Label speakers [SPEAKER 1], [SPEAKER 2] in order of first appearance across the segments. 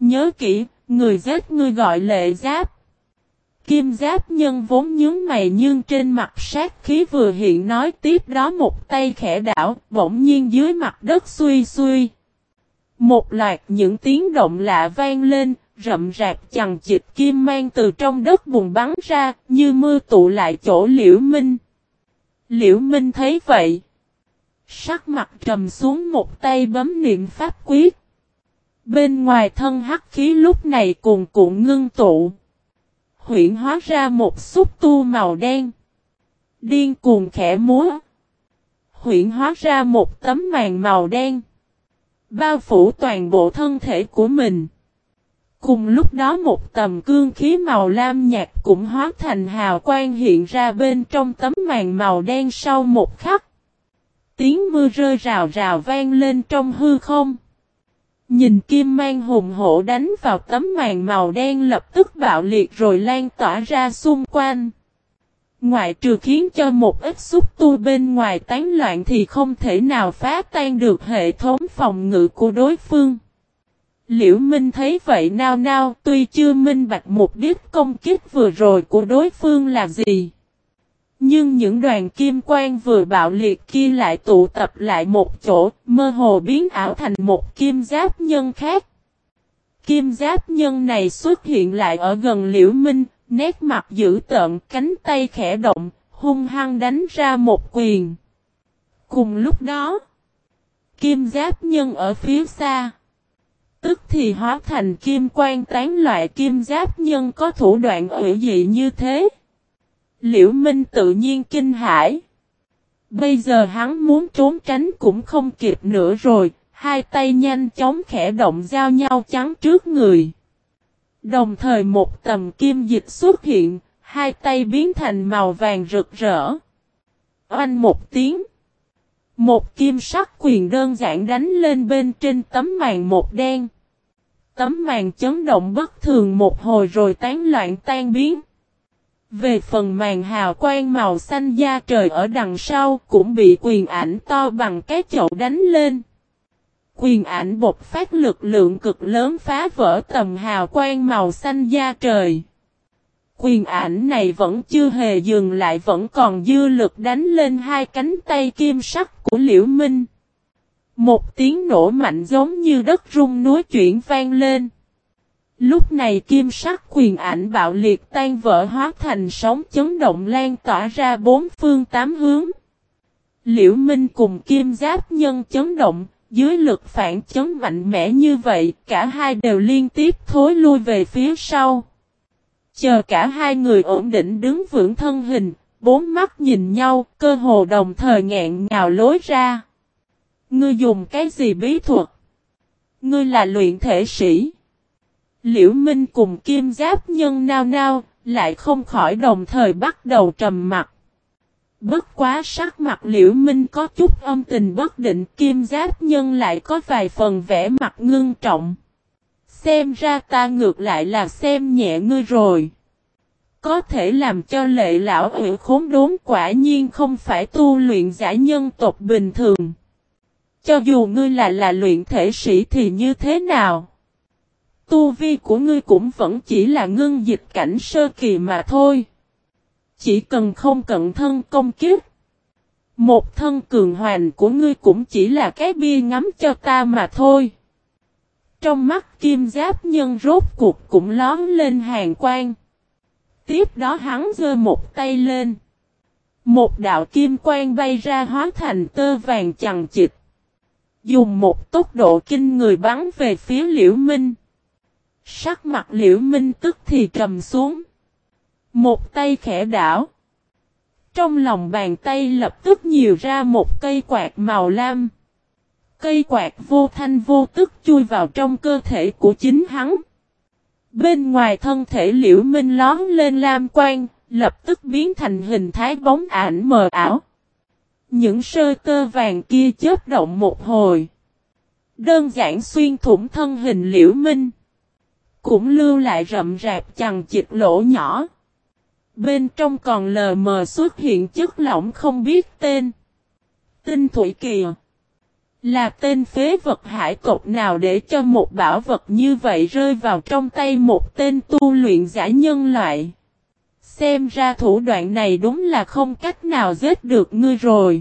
[SPEAKER 1] Nhớ kỹ, người giết ngươi gọi Lệ Giáp. Kim Giáp Nhân vốn nhướng mày nhưng trên mặt sát khí vừa hiện nói tiếp đó một tay khẽ đảo, bỗng nhiên dưới mặt đất xuy xuy. Một loạt những tiếng động lạ vang lên, rậm rạp chằng chịt kim mang từ trong đất bùn bắn ra, như mưa tụ lại chỗ Liễu Minh. Liễu Minh thấy vậy, sắc mặt trầm xuống, một tay bấm niệm pháp quyết. Bên ngoài thân hắc khí lúc này cuồn cuộn ngưng tụ, huyễn hóa ra một xúc tu màu đen, điên cuồng khẽ múa, huyễn hóa ra một tấm màn màu đen, bao phủ toàn bộ thân thể của mình. Cùng lúc đó một tầm cương khí màu lam nhạt cũng hóa thành hào quang hiện ra bên trong tấm màn màu đen sau một khắc. Tiếng mưa rơi rào rào vang lên trong hư không. Nhìn kim mang hùng hổ đánh vào tấm màn màu đen lập tức bạo liệt rồi lan tỏa ra xung quanh. Ngoại trừ khiến cho một ít xúc tu bên ngoài tán loạn thì không thể nào phá tan được hệ thống phòng ngự của đối phương. Liễu Minh thấy vậy nao nao, tuy chưa minh bạch mục đích công kích vừa rồi của đối phương là gì, nhưng những đoàn kim quang vừa bạo liệt kia lại tụ tập lại một chỗ, mơ hồ biến ảo thành một kim giáp nhân khác. Kim giáp nhân này xuất hiện lại ở gần Liễu Minh, nét mặt dữ tợn, cánh tay khẽ động, hung hăng đánh ra một quyền. Cùng lúc đó, kim giáp nhân ở phía xa, tức thì hóa thành kim quang tán loại. Kim giáp nhân có thủ đoạn hủy dị như thế, Liễu Minh tự nhiên kinh hãi. Bây giờ hắn muốn trốn tránh cũng không kịp nữa rồi, hai tay nhanh chóng khẽ động giao nhau chắn trước người. Đồng thời một tầm kim dịch xuất hiện, hai tay biến thành màu vàng rực rỡ. Oanh một tiếng, một kim sắc quyền đơn giản đánh lên bên trên tấm màn một đen. Tấm màn chấn động bất thường một hồi rồi tán loạn tan biến. Về phần màn hào quang màu xanh da trời ở đằng sau cũng bị quyền ảnh to bằng cái chậu đánh lên. Quyền ảnh bộc phát lực lượng cực lớn phá vỡ tầm hào quang màu xanh da trời. Quyền ảnh này vẫn chưa hề dừng lại, vẫn còn dư lực đánh lên hai cánh tay kim sắc của Liễu Minh. Một tiếng nổ mạnh giống như đất rung núi chuyển vang lên. Lúc này kim sắc quyền ảnh bạo liệt tan vỡ hóa thành sóng chấn động lan tỏa ra bốn phương tám hướng. Liễu Minh cùng kim giáp nhân chấn động, dưới lực phản chấn mạnh mẽ như vậy, cả hai đều liên tiếp thối lui về phía sau. Chờ cả hai người ổn định đứng vững thân hình, bốn mắt nhìn nhau, cơ hồ đồng thời nghẹn ngào lối ra. Ngươi dùng cái gì bí thuật? Ngươi là luyện thể sĩ. Liễu Minh cùng kim giáp nhân nao nao, lại không khỏi đồng thời bắt đầu trầm mặt. Bất quá sắc mặt Liễu Minh có chút âm tình bất định, kim giáp nhân lại có vài phần vẻ mặt ngưng trọng. Xem ra ta ngược lại là xem nhẹ ngươi rồi. Có thể làm cho Lệ lão ủy khốn đốn, quả nhiên không phải tu luyện giả nhân tộc bình thường. Cho dù ngươi là luyện thể sĩ thì như thế nào? Tu vi của ngươi cũng vẫn chỉ là ngưng dịch cảnh sơ kỳ mà thôi. Chỉ cần không cận thân công kiếp, một thân cường hoành của ngươi cũng chỉ là cái bia ngắm cho ta mà thôi. Trong mắt kim giáp nhân rốt cuộc cũng lóm lên hàn quang. Tiếp đó hắn giơ một tay lên. Một đạo kim quang bay ra hóa thành tơ vàng chằng chịt. Dùng một tốc độ kinh người bắn về phía Liễu Minh. Sắc mặt Liễu Minh tức thì trầm xuống. Một tay khẽ đảo. Trong lòng bàn tay lập tức nhiều ra một cây quạt màu lam. Cây quạt vô thanh vô tức chui vào trong cơ thể của chính hắn. Bên ngoài thân thể Liễu Minh lón lên lam quang, lập tức biến thành hình thái bóng ảnh mờ ảo. Những sợi tơ vàng kia chớp động một hồi. Đơn giản xuyên thủng thân hình Liễu Minh. Cũng lưu lại rậm rạp chằng chịt lỗ nhỏ. Bên trong còn lờ mờ xuất hiện chất lỏng không biết tên. Tinh thủy kìa. Là tên phế vật hải tộc nào để cho một bảo vật như vậy rơi vào trong tay một tên tu luyện giả nhân loại. Xem ra thủ đoạn này đúng là không cách nào giết được ngươi rồi.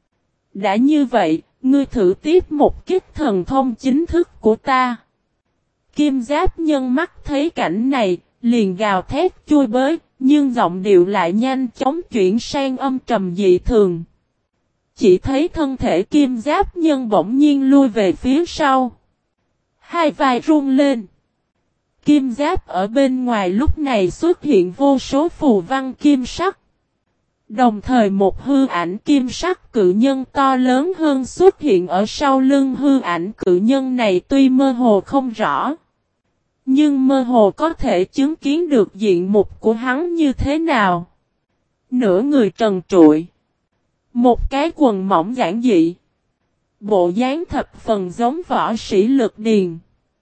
[SPEAKER 1] Đã như vậy, ngươi thử tiếp một kích thần thông chính thức của ta. Kim Giáp Nhân mắt thấy cảnh này, liền gào thét chui bới, nhưng giọng điệu lại nhanh chóng chuyển sang âm trầm dị thường. Chỉ thấy thân thể Kim Giáp Nhân bỗng nhiên lui về phía sau. Hai vai run lên. Kim Giáp ở bên ngoài lúc này xuất hiện vô số phù văn kim sắc. Đồng thời một hư ảnh kim sắc cự nhân to lớn hơn xuất hiện ở sau lưng hư ảnh cự nhân này, tuy mơ hồ không rõ, nhưng mơ hồ có thể chứng kiến được diện mục của hắn như thế nào. Nửa người trần trụi, một cái quần mỏng giản dị, bộ dáng thập phần giống võ sĩ Lực Điền.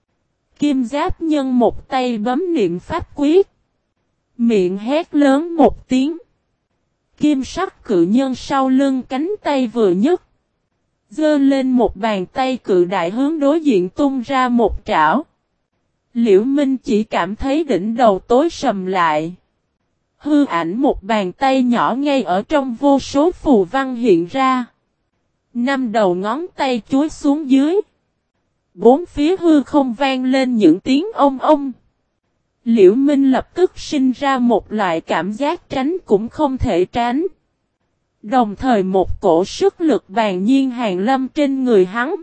[SPEAKER 1] Kim Giáp Nhân một tay bấm niệm pháp quyết, miệng hét lớn một tiếng. Kim sắc cự nhân sau lưng cánh tay vừa nhấc, giơ lên một bàn tay cự đại hướng đối diện tung ra một trảo. Liễu Minh chỉ cảm thấy đỉnh đầu tối sầm lại. Hư ảnh một bàn tay nhỏ ngay ở trong vô số phù văn hiện ra. 5 đầu ngón tay chuối xuống dưới. 4 phía hư không vang lên những tiếng ông ông. Liễu Minh lập tức sinh ra một loại cảm giác tránh cũng không thể tránh. Đồng thời một cổ sức lực bàng nhiên hàng lâm trên người hắn.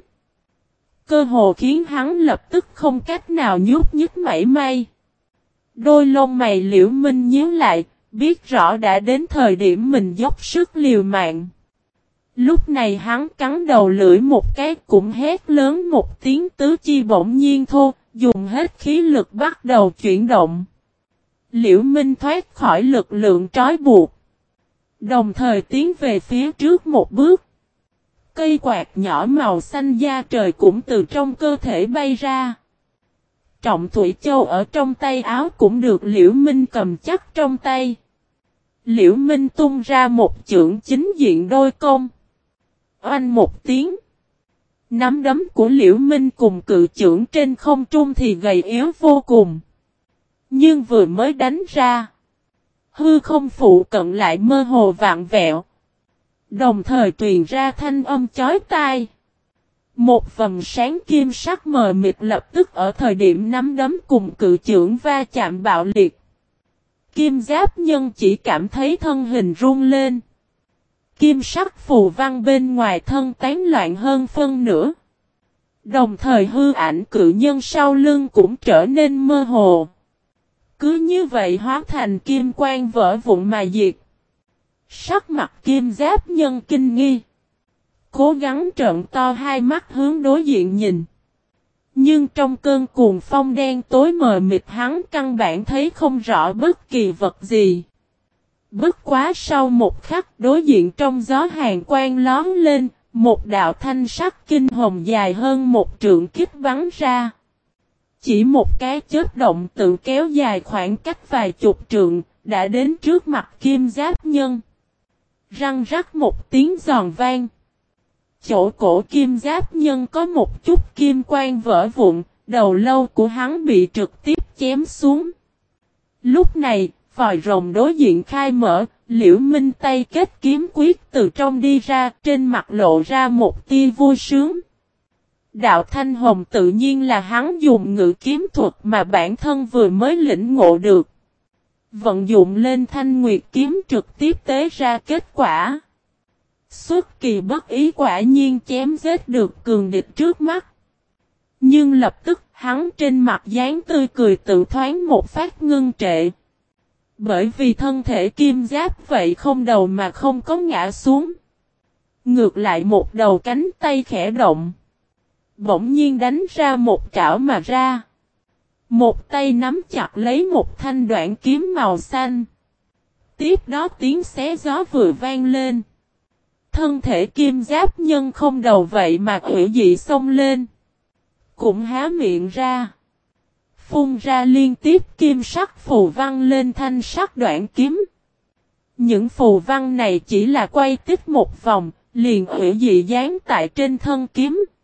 [SPEAKER 1] Cơ hồ khiến hắn lập tức không cách nào nhúc nhích mảy may. Đôi lông mày Liễu Minh nhíu lại, biết rõ đã đến thời điểm mình dốc sức liều mạng. Lúc này hắn cắn đầu lưỡi một cái cũng hét lớn một tiếng, tứ chi bỗng nhiên thô, dùng hết khí lực bắt đầu chuyển động. Liễu Minh thoát khỏi lực lượng trói buộc, đồng thời tiến về phía trước một bước. Cây quạt nhỏ màu xanh da trời cũng từ trong cơ thể bay ra. Trọng Thủy Châu ở trong tay áo cũng được Liễu Minh cầm chắc trong tay. Liễu Minh tung ra một chưởng chính diện đôi công. Oanh một tiếng. Nắm đấm của Liễu Minh cùng cự chưởng trên không trung thì gầy yếu vô cùng. Nhưng vừa mới đánh ra, hư không phụ cận lại mơ hồ vạn vẹo. Đồng thời truyền ra thanh âm chói tai. Một vầng sáng kim sắc mờ mịt lập tức ở thời điểm nắm đấm cùng cự chưởng va chạm bạo liệt. Kim Giáp Nhân chỉ cảm thấy thân hình run lên. Kim sắc phù văn bên ngoài thân tán loạn hơn phân nửa. Đồng thời hư ảnh cự nhân sau lưng cũng trở nên mơ hồ. Cứ như vậy hóa thành kim quang vỡ vụn mà diệt. Sắc mặt Kim Giáp Nhân kinh nghi. Cố gắng trợn to hai mắt hướng đối diện nhìn. Nhưng trong cơn cuồng phong đen tối mờ mịt hắn căn bản thấy không rõ bất kỳ vật gì. Bất quá sau một khắc đối diện trong gió hàn quang lóm lên, một đạo thanh sắc kinh hồng dài hơn một trượng kích bắn ra. Chỉ một cái chớp động tự kéo dài khoảng cách vài chục trượng, đã đến trước mặt Kim Giáp Nhân. Răng rắc một tiếng giòn vang. Chỗ cổ Kim Giáp Nhân có một chút kim quang vỡ vụn, đầu lâu của hắn bị trực tiếp chém xuống. Lúc này, vòi rồng đối diện khai mở, Liễu Minh tay kết kiếm quyết từ trong đi ra, trên mặt lộ ra một tia vui sướng. Đạo thanh hồng tự nhiên là hắn dùng ngự kiếm thuật mà bản thân vừa mới lĩnh ngộ được. Vận dụng lên thanh nguyệt kiếm trực tiếp tế ra kết quả. Xuất kỳ bất ý quả nhiên chém giết được cường địch trước mắt. Nhưng lập tức hắn trên mặt dáng tươi cười tự thoáng một phát ngưng trệ. Bởi vì thân thể kim giáp vậy không đầu mà không có ngã xuống. Ngược lại một đầu cánh tay khẽ động. Bỗng nhiên đánh ra một trảo mà ra. Một tay nắm chặt lấy một thanh đoạn kiếm màu xanh. Tiếp đó tiếng xé gió vừa vang lên. Thân thể Kim Giáp Nhân không đầu vậy mà hủy dị xông lên. Cũng há miệng ra. Phun ra liên tiếp kim sắc phù văn lên thanh sắc đoạn kiếm. Những phù văn này chỉ là quay tích một vòng, liền hủy dị dán tại trên thân kiếm.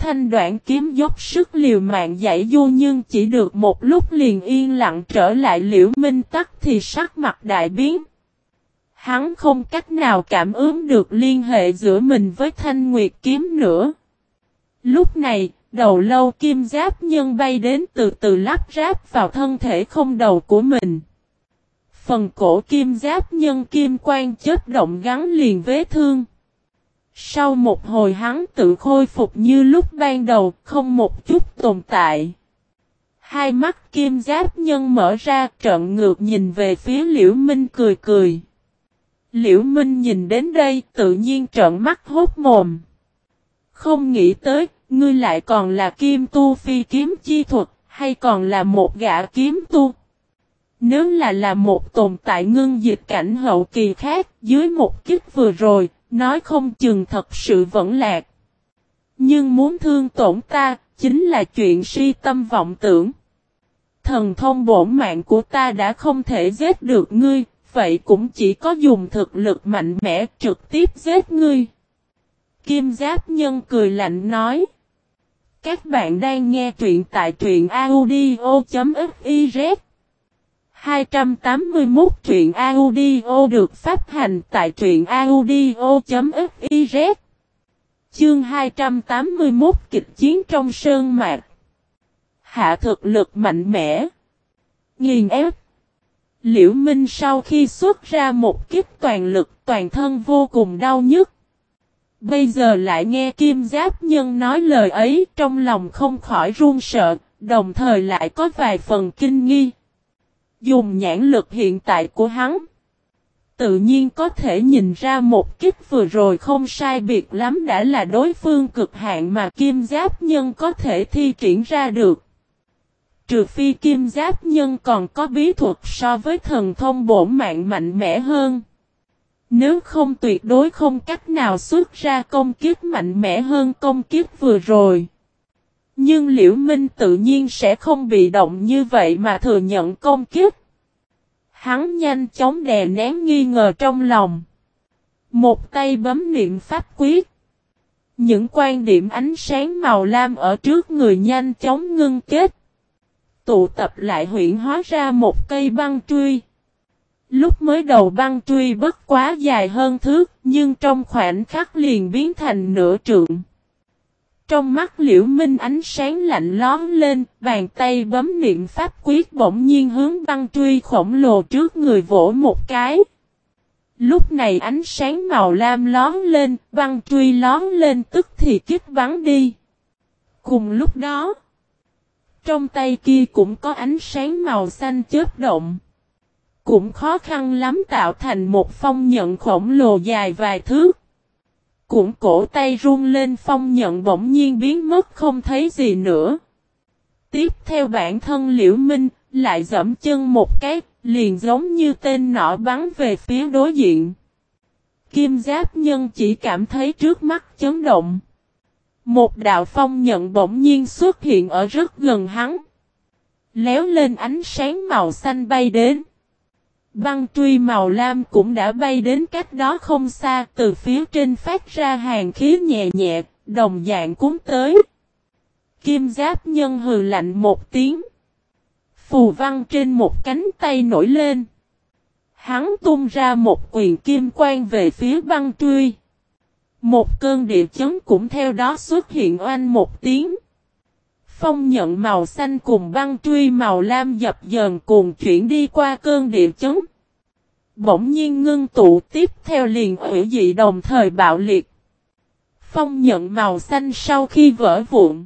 [SPEAKER 1] thanh đoạn kiếm dốc sức liều mạng giãy giụa nhưng chỉ được một lúc liền yên lặng trở lại. Liễu Minh Tắc thì sắc mặt đại biến. Hắn không cách nào cảm ứng được liên hệ giữa mình với thanh nguyệt kiếm nữa. Lúc này, đầu lâu kim giáp nhân bay đến từ từ lắp ráp vào thân thể không đầu của mình. Phần cổ kim giáp nhân kim quang chớp động gắn liền vết thương. Sau một hồi hắn tự khôi phục như lúc ban đầu, không một chút tồn tại. Hai mắt kim giáp nhân mở ra trợn ngược nhìn về phía Liễu Minh cười cười. Liễu Minh nhìn đến đây tự nhiên trợn mắt hốt mồm. Không nghĩ tới, ngươi lại còn là kim tu phi kiếm chi thuật, hay còn là một gã kiếm tu. Nếu là một tồn tại ngưng dịch cảnh hậu kỳ khác, dưới một kích vừa rồi, nói không chừng thật sự vẫn lạc. Nhưng muốn thương tổn ta, chính là chuyện si tâm vọng tưởng. Thần thông bổn mạng của ta đã không thể giết được ngươi, vậy cũng chỉ có dùng thực lực mạnh mẽ trực tiếp giết ngươi. Kim Giáp Nhân cười lạnh nói. Các bạn đang nghe truyện tại truyện audio.fiz 281 truyện audio được phát hành tại truyện audio.fiz. Chương 281 kịch chiến trong sơn mạc. Hạ thực lực mạnh mẽ. Nghiền ép. Liễu Minh sau khi xuất ra một kích toàn lực toàn thân vô cùng đau nhức. Bây giờ lại nghe Kim Giáp Nhân nói lời ấy trong lòng không khỏi run sợ, đồng thời lại có vài phần kinh nghi. Dùng nhãn lực hiện tại của hắn, tự nhiên có thể nhìn ra một kích vừa rồi không sai biệt lắm đã là đối phương cực hạn mà Kim Giáp Nhân có thể thi triển ra được. Trừ phi Kim Giáp Nhân còn có bí thuật so với thần thông bổn mạng mạnh mẽ hơn. Nếu không tuyệt đối không cách nào xuất ra công kích mạnh mẽ hơn công kích vừa rồi. Nhưng Liễu Minh tự nhiên sẽ không bị động như vậy mà thừa nhận công kích. Hắn nhanh chóng đè nén nghi ngờ trong lòng. Một tay bấm niệm pháp quyết. Những quan điểm ánh sáng màu lam ở trước người nhanh chóng ngưng kết. Tụ tập lại huyễn hóa ra một cây băng truy. Lúc mới đầu băng truy bất quá dài hơn thước, nhưng trong khoảnh khắc liền biến thành nửa trượng. Trong mắt Liễu Minh ánh sáng lạnh lón lên, bàn tay bấm niệm pháp quyết bỗng nhiên hướng băng truy khổng lồ trước người vỗ một cái. Lúc này ánh sáng màu lam lón lên, băng truy lón lên tức thì kích bắn đi. Cùng lúc đó, trong tay kia cũng có ánh sáng màu xanh chớp động. Cũng khó khăn lắm tạo thành một phong nhận khổng lồ dài vài thước. Cũng cổ tay run lên phong nhận bỗng nhiên biến mất không thấy gì nữa. Tiếp theo bản thân Liễu Minh lại giẫm chân một cái, liền giống như tên nỏ bắn về phía đối diện. Kim Giáp Nhân chỉ cảm thấy trước mắt chấn động. Một đạo phong nhận bỗng nhiên xuất hiện ở rất gần hắn. Léo lên ánh sáng màu xanh bay đến. Băng truy màu lam cũng đã bay đến cách đó không xa, từ phía trên phát ra hàn khí nhẹ nhẹ, đồng dạng cuốn tới. Kim Giáp Nhân hừ lạnh một tiếng. Phù văn trên một cánh tay nổi lên. Hắn tung ra một quyền kim quang về phía băng truy. Một cơn địa chấn cũng theo đó xuất hiện oanh một tiếng. Phong nhận màu xanh cùng băng truy màu lam dập dờn cùng chuyển đi qua cơn địa chấn. Bỗng nhiên ngưng tụ tiếp theo liền hủy dị đồng thời bạo liệt. Phong nhận màu xanh sau khi vỡ vụn.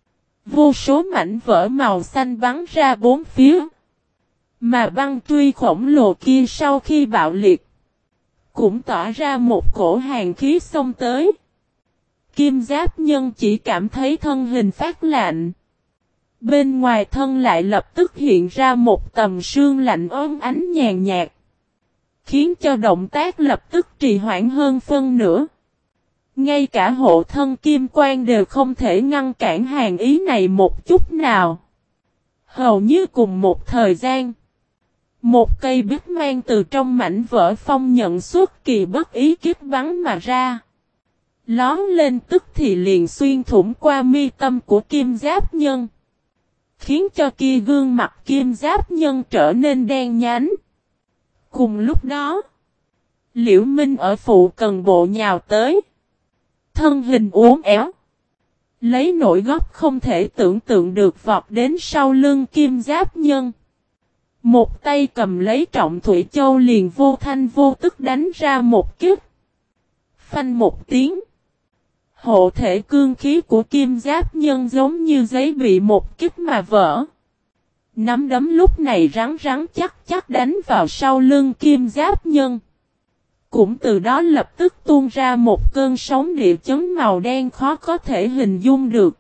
[SPEAKER 1] Vô số mảnh vỡ màu xanh bắn ra bốn phía. Mà băng truy khổng lồ kia sau khi bạo liệt. Cũng tỏa ra một cổ hàn khí xông tới. Kim Giáp Nhân chỉ cảm thấy thân hình phát lạnh. Bên ngoài thân lại lập tức hiện ra một tầm sương lạnh ốm ánh nhàn nhạt. Khiến cho động tác lập tức trì hoãn hơn phân nửa. Ngay cả hộ thân kim quang đều không thể ngăn cản hàn ý này một chút nào. Hầu như cùng một thời gian. Một cây bích mang từ trong mảnh vỡ phong nhận xuất kỳ bất ý kiếp bắn mà ra. Lón lên tức thì liền xuyên thủng qua mi tâm của Kim Giáp Nhân. Khiến cho kia gương mặt Kim Giáp Nhân trở nên đen nhánh. Cùng lúc đó, Liễu Minh ở phụ cần bộ nhào tới. Thân hình uốn éo. Lấy nổi góc không thể tưởng tượng được vọt đến sau lưng Kim Giáp Nhân. Một tay cầm lấy Trọng Thủy Châu liền vô thanh vô tức đánh ra một kích. Phanh một tiếng. Hộ thể cương khí của Kim Giáp Nhân giống như giấy bị một kích mà vỡ. Nắm đấm lúc này rắn rắn chắc chắc đánh vào sau lưng Kim Giáp Nhân. Cũng từ đó lập tức tuôn ra một cơn sóng địa chấn màu đen khó có thể hình dung được.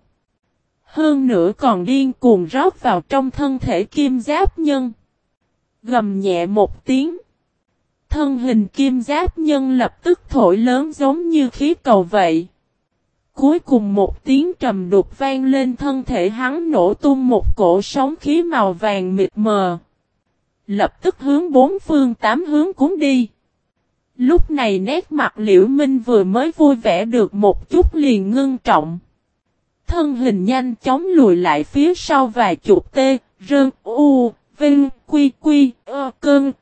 [SPEAKER 1] Hơn nữa còn điên cuồng rót vào trong thân thể Kim Giáp Nhân. Gầm nhẹ một tiếng. Thân hình Kim Giáp Nhân lập tức thổi lớn giống như khí cầu vậy. Cuối cùng một tiếng trầm đục vang lên, thân thể hắn nổ tung một cổ sóng khí màu vàng mịt mờ. Lập tức hướng bốn phương tám hướng cuốn đi. Lúc này nét mặt Liễu Minh vừa mới vui vẻ được một chút liền ngưng trọng. Thân hình nhanh chóng lùi lại phía sau vài chục tê, rơn, u, vinh, quy quy, cơn.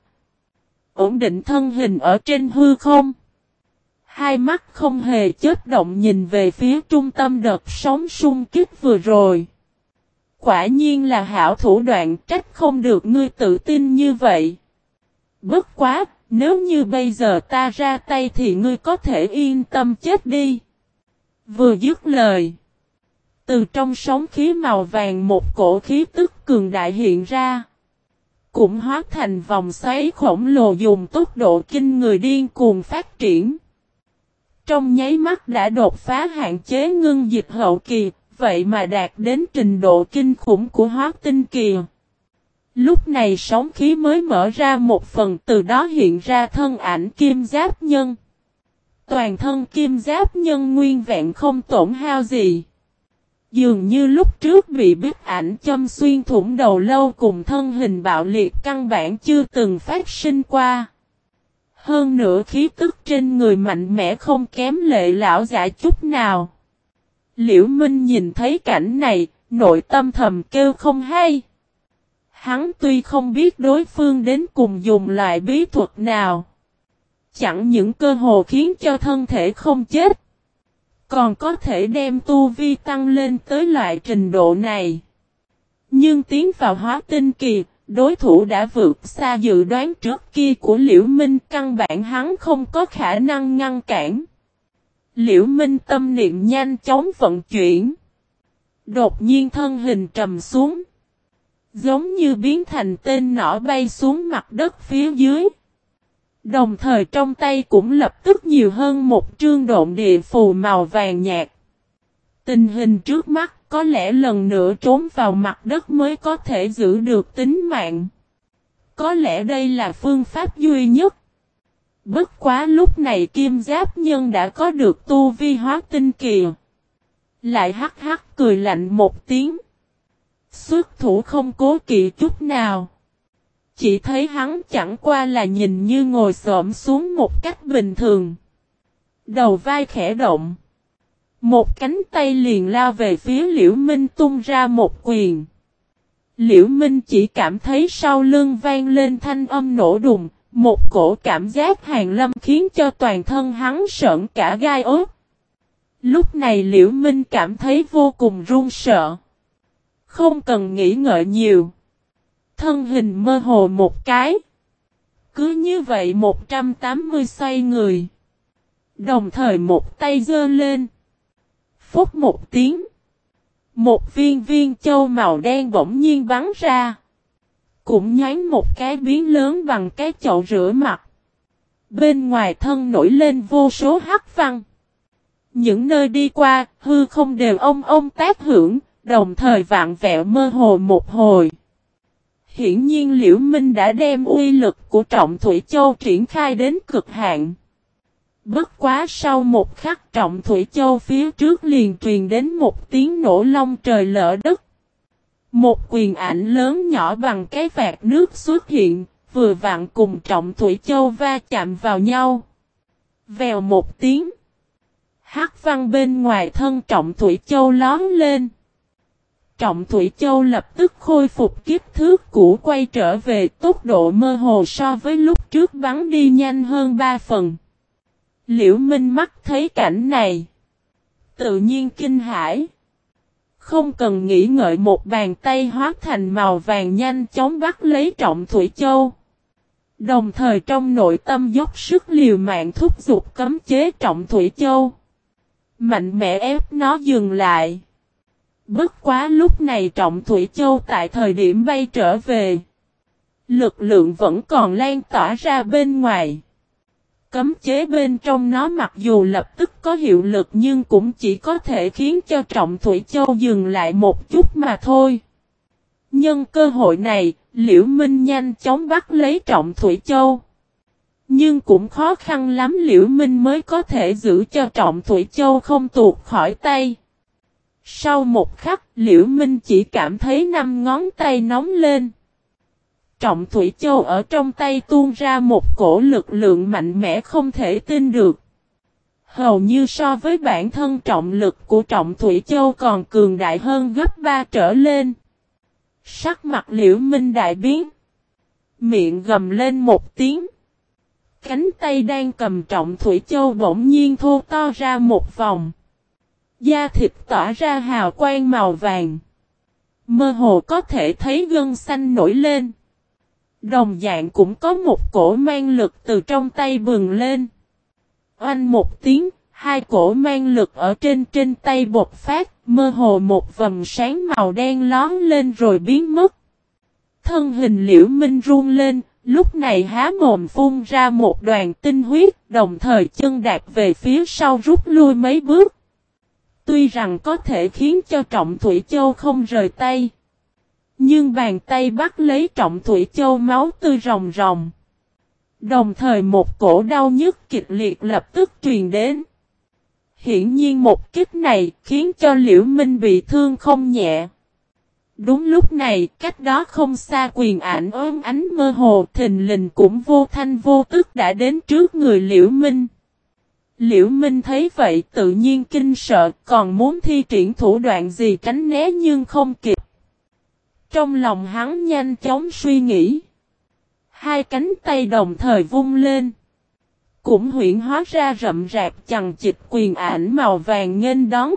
[SPEAKER 1] Ổn định thân hình ở trên hư không. Hai mắt không hề chớp động nhìn về phía trung tâm đợt sóng xung kích vừa rồi. Quả nhiên là hảo thủ đoạn, trách không được ngươi tự tin như vậy. Bất quá, nếu như bây giờ ta ra tay thì ngươi có thể yên tâm chết đi. Vừa dứt lời. Từ trong sóng khí màu vàng một cổ khí tức cường đại hiện ra. Cũng hóa thành vòng xoáy khổng lồ dùng tốc độ kinh người điên cuồng phát triển. Trong nháy mắt đã đột phá hạn chế ngưng dịch hậu kỳ, vậy mà đạt đến trình độ kinh khủng của hóa tinh kỳ. Lúc này sóng khí mới mở ra một phần, từ đó hiện ra thân ảnh Kim Giáp Nhân. Toàn thân Kim Giáp Nhân nguyên vẹn không tổn hao gì. Dường như lúc trước bị bích ảnh châm xuyên thủng đầu lâu cùng thân hình bạo liệt căn bản chưa từng phát sinh qua. Hơn nữa khí tức trên người mạnh mẽ không kém Lệ lão giả chút nào. Liễu Minh nhìn thấy cảnh này, nội tâm thầm kêu không hay. Hắn tuy không biết đối phương đến cùng dùng loại bí thuật nào. Chẳng những cơ hồ khiến cho thân thể không chết. Còn có thể đem tu vi tăng lên tới loại trình độ này. Nhưng tiến vào hóa tinh kỳ, đối thủ đã vượt xa dự đoán trước kia của Liễu Minh, căn bản hắn không có khả năng ngăn cản. Liễu Minh tâm niệm nhanh chóng vận chuyển. Đột nhiên thân hình trầm xuống. Giống như biến thành tên nỏ bay xuống mặt đất phía dưới. Đồng thời trong tay cũng lập tức nhiều hơn một trương độn địa phù màu vàng nhạt. Tình hình trước mắt có lẽ lần nữa trốn vào mặt đất mới có thể giữ được tính mạng. Có lẽ đây là phương pháp duy nhất. Bất quá lúc này Kim Giáp Nhân đã có được tu vi hóa tinh kỳ. Lại hắc hắc cười lạnh một tiếng. Xuất thủ không cố kỵ chút nào. Chỉ thấy hắn chẳng qua là nhìn như ngồi xổm xuống một cách bình thường. Đầu vai khẽ động. Một cánh tay liền lao về phía Liễu Minh tung ra một quyền. Liễu Minh chỉ cảm thấy sau lưng vang lên thanh âm nổ đùng. Một cổ cảm giác hàn lâm khiến cho toàn thân hắn sởn cả gai ốt. Lúc này Liễu Minh cảm thấy vô cùng run sợ. Không cần nghĩ ngợi nhiều. Thân hình mơ hồ một cái. Cứ như vậy 180 xoay người. Đồng thời một tay giơ lên. Phúc một tiếng. Một viên viên châu màu đen bỗng nhiên bắn ra. Cũng nhoáng một cái biến lớn bằng cái chậu rửa mặt. Bên ngoài thân nổi lên vô số hắc văn. Những nơi đi qua, hư không đều ông tác hưởng, đồng thời vạn vẹo mơ hồ một hồi. Hiển nhiên Liễu Minh đã đem uy lực của Trọng Thủy Châu triển khai đến cực hạn. Bất quá sau một khắc Trọng Thủy Châu phía trước liền truyền đến một tiếng nổ long trời lỡ đất. Một quyền ảnh lớn nhỏ bằng cái vạt nước xuất hiện, vừa vặn cùng Trọng Thủy Châu va chạm vào nhau. Vèo một tiếng. Hắc văn bên ngoài thân Trọng Thủy Châu lóm lên. Trọng Thủy Châu lập tức khôi phục kiếp thước cũ quay trở về, tốc độ mơ hồ so với lúc trước bắn đi nhanh hơn 3 phần. Liễu Minh mắt thấy cảnh này, tự nhiên kinh hãi. Không cần nghĩ ngợi, một bàn tay hóa thành màu vàng nhanh chóng bắt lấy Trọng Thủy Châu. Đồng thời trong nội tâm dốc sức liều mạng thúc giục cấm chế Trọng Thủy Châu, mạnh mẽ ép nó dừng lại. Bất quá lúc này Trọng Thủy Châu tại thời điểm bay trở về, lực lượng vẫn còn lan tỏa ra bên ngoài. Cấm chế bên trong nó mặc dù lập tức có hiệu lực nhưng cũng chỉ có thể khiến cho Trọng Thủy Châu dừng lại một chút mà thôi. Nhân cơ hội này, Liễu Minh nhanh chóng bắt lấy Trọng Thủy Châu. Nhưng cũng khó khăn lắm Liễu Minh mới có thể giữ cho Trọng Thủy Châu không tuột khỏi tay. Sau một khắc, Liễu Minh chỉ cảm thấy 5 ngón tay nóng lên. Trọng Thủy Châu ở trong tay tuôn ra một cổ lực lượng mạnh mẽ không thể tin được. Hầu như so với bản thân trọng lực của Trọng Thủy Châu còn cường đại hơn gấp 3 trở lên. Sắc mặt Liễu Minh đại biến. Miệng gầm lên một tiếng. Cánh tay đang cầm Trọng Thủy Châu bỗng nhiên thô to ra một vòng. Da thịt tỏa ra hào quang màu vàng. Mơ hồ có thể thấy gân xanh nổi lên. Đồng dạng cũng có một cổ mang lực từ trong tay bừng lên. Oanh một tiếng, hai cổ mang lực ở trên tay bột phát, mơ hồ một vầng sáng màu đen lón lên rồi biến mất. Thân hình Liễu Minh run lên, lúc này há mồm phun ra một đoàn tinh huyết, đồng thời chân đạp về phía sau rút lui mấy bước. Tuy rằng có thể khiến cho Trọng Thủy Châu không rời tay, nhưng bàn tay bắt lấy Trọng Thủy Châu máu tươi ròng ròng. Đồng thời một cổ đau nhức kịch liệt lập tức truyền đến. Hiển nhiên một kích này khiến cho Liễu Minh bị thương không nhẹ. Đúng lúc này, cách đó không xa quyền ảnh ốm ánh mơ hồ thình lình cũng vô thanh vô tức đã đến trước người Liễu Minh. Liễu Minh thấy vậy tự nhiên kinh sợ, còn muốn thi triển thủ đoạn gì tránh né nhưng không kịp. Trong lòng hắn nhanh chóng suy nghĩ. Hai cánh tay đồng thời vung lên. Cũng huyễn hóa ra rậm rạp chằng chịt quyền ảnh màu vàng nghênh đón.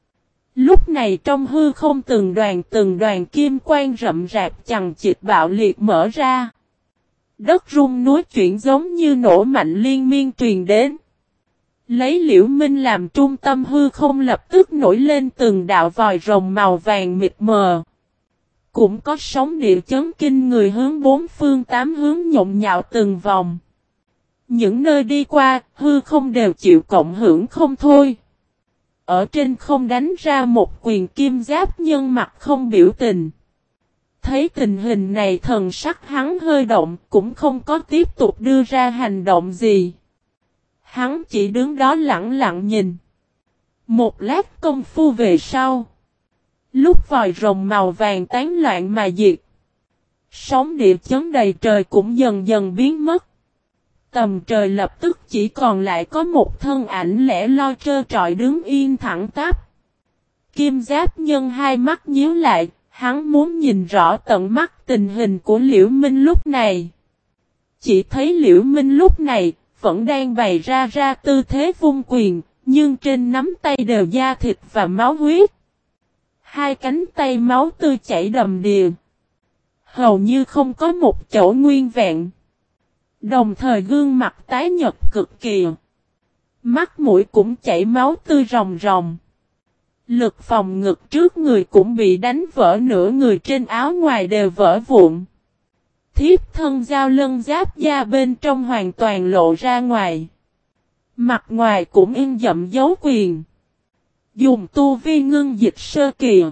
[SPEAKER 1] Lúc này trong hư không từng đoàn kim quang rậm rạp chằng chịt bạo liệt mở ra. Đất rung núi chuyển giống như nổ mạnh liên miên truyền đến. Lấy Liễu Minh làm trung tâm hư không lập tức nổi lên từng đạo vòi rồng màu vàng mịt mờ. Cũng có sóng địa chấn kinh người hướng bốn phương tám hướng nhộn nhạo từng vòng. Những nơi đi qua, hư không đều chịu cộng hưởng không thôi. Ở trên không đánh ra một quyền kim giáp nhân mặt không biểu tình. Thấy tình hình này thần sắc hắn hơi động, cũng không có tiếp tục đưa ra hành động gì. Hắn chỉ đứng đó lặng lặng nhìn. Một lát công phu về sau, lúc vòi rồng màu vàng tán loạn mà diệt, sóng địa chấn đầy trời cũng dần dần biến mất. Tầm trời lập tức chỉ còn lại có một thân ảnh lẻ loi trơ trọi đứng yên thẳng tắp. Kim Giáp Nhân hai mắt nhíu lại, hắn muốn nhìn rõ tận mắt tình hình của Liễu Minh lúc này. Chỉ thấy Liễu Minh lúc này vẫn đang bày ra tư thế vung quyền, nhưng trên nắm tay đều da thịt và máu huyết. Hai cánh tay máu tươi chảy đầm đìa. Hầu như không có một chỗ nguyên vẹn. Đồng thời gương mặt tái nhợt cực kỳ. Mắt mũi cũng chảy máu tươi ròng ròng. Lực phòng ngực trước người cũng bị đánh vỡ, nửa người trên áo ngoài đều vỡ vụn. Thiếp thân giao lân giáp da bên trong hoàn toàn lộ ra ngoài. Mặt ngoài cũng in dậm dấu quyền. Dùng tu vi ngưng dịch sơ kỳ.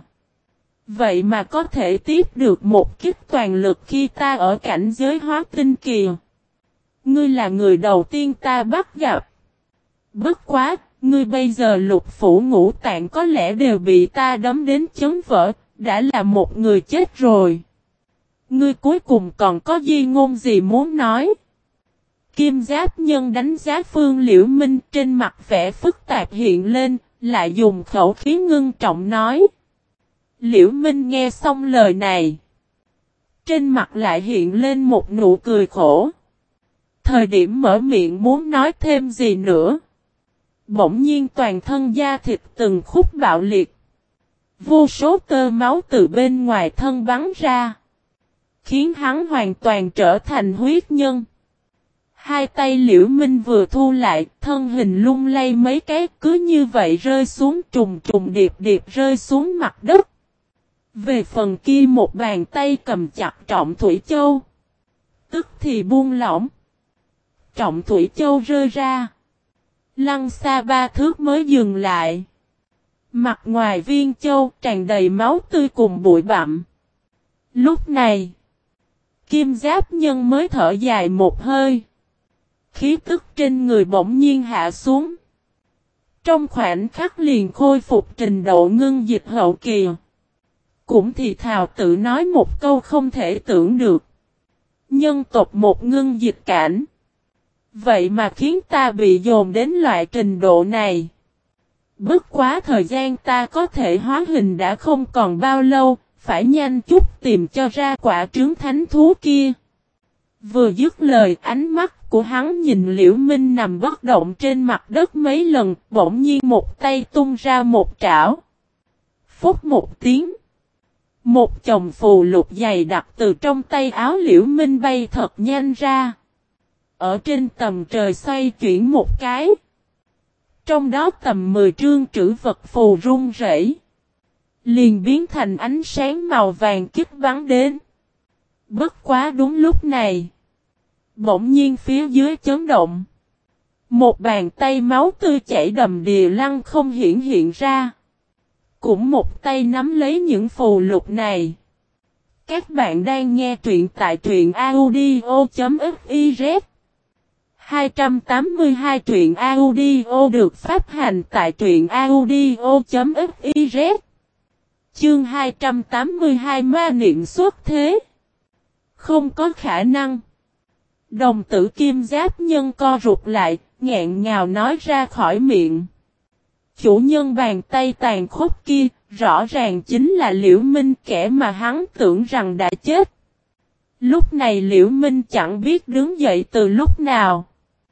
[SPEAKER 1] Vậy mà có thể tiếp được một kích toàn lực khi ta ở cảnh giới hóa tinh kỳ. Ngươi là người đầu tiên ta bắt gặp. Bất quá, ngươi bây giờ lục phủ ngũ tạng có lẽ đều bị ta đấm đến chấn vỡ, đã là một người chết rồi. Ngươi cuối cùng còn có di ngôn gì muốn nói? Kim Giáp Nhân đánh giá Phương Liễu Minh, trên mặt vẻ phức tạp hiện lên, lại dùng khẩu khí ngưng trọng nói. Liễu Minh nghe xong lời này, trên mặt lại hiện lên một nụ cười khổ. Thời điểm mở miệng muốn nói thêm gì nữa, bỗng nhiên toàn thân da thịt từng khúc bạo liệt. Vô số tơ máu từ bên ngoài thân bắn ra, khiến hắn hoàn toàn trở thành huyết nhân. Hai tay Liễu Minh vừa thu lại, thân hình lung lay mấy cái, cứ như vậy rơi xuống trùng trùng điệp điệp rơi xuống mặt đất. Về phần kia một bàn tay cầm chặt Trọng Thủy Châu, tức thì buông lỏng. Trọng Thủy Châu rơi ra, lăn xa 3 thước mới dừng lại. Mặt ngoài viên châu tràn đầy máu tươi cùng bụi bặm. Lúc này, Kim Giáp Nhân mới thở dài một hơi. Khí tức trên người bỗng nhiên hạ xuống. Trong khoảnh khắc liền khôi phục trình độ ngưng dịch hậu kỳ. Cũng thì thào tự nói một câu không thể tưởng được. Nhân tộc một ngưng dịch cảnh. Vậy mà khiến ta bị dồn đến loại trình độ này. Bất quá thời gian ta có thể hóa hình đã không còn bao lâu, phải nhanh chút tìm cho ra quả trứng thánh thú kia. Vừa dứt lời, ánh mắt của hắn nhìn Liễu Minh nằm bất động trên mặt đất mấy lần, bỗng nhiên một tay tung ra một trảo. Phúc một tiếng. Một chồng phù lục dày đặc từ trong tay áo Liễu Minh bay thật nhanh ra. Ở trên tầm trời xoay chuyển một cái. Trong đó tầm 10 trương trữ vật phù rung rẩy, liền biến thành ánh sáng màu vàng kích bắn đến. Bất quá đúng lúc này, bỗng nhiên phía dưới chấn động. Một bàn tay máu tươi chảy đầm đìa lăng không hiện ra. Cũng một tay nắm lấy những phù lục này. Các bạn đang nghe truyện tại truyện audio.fiz 282 truyện audio được phát hành tại truyện audio.fiz. Chương 282 ma niệm xuất thế. Không có khả năng. Đồng tử Kim Giáp Nhân co rụt lại, nghẹn ngào nói ra khỏi miệng. Chủ nhân bàn tay tàn khốc kia, rõ ràng chính là Liễu Minh, kẻ mà hắn tưởng rằng đã chết. Lúc này Liễu Minh chẳng biết đứng dậy từ lúc nào.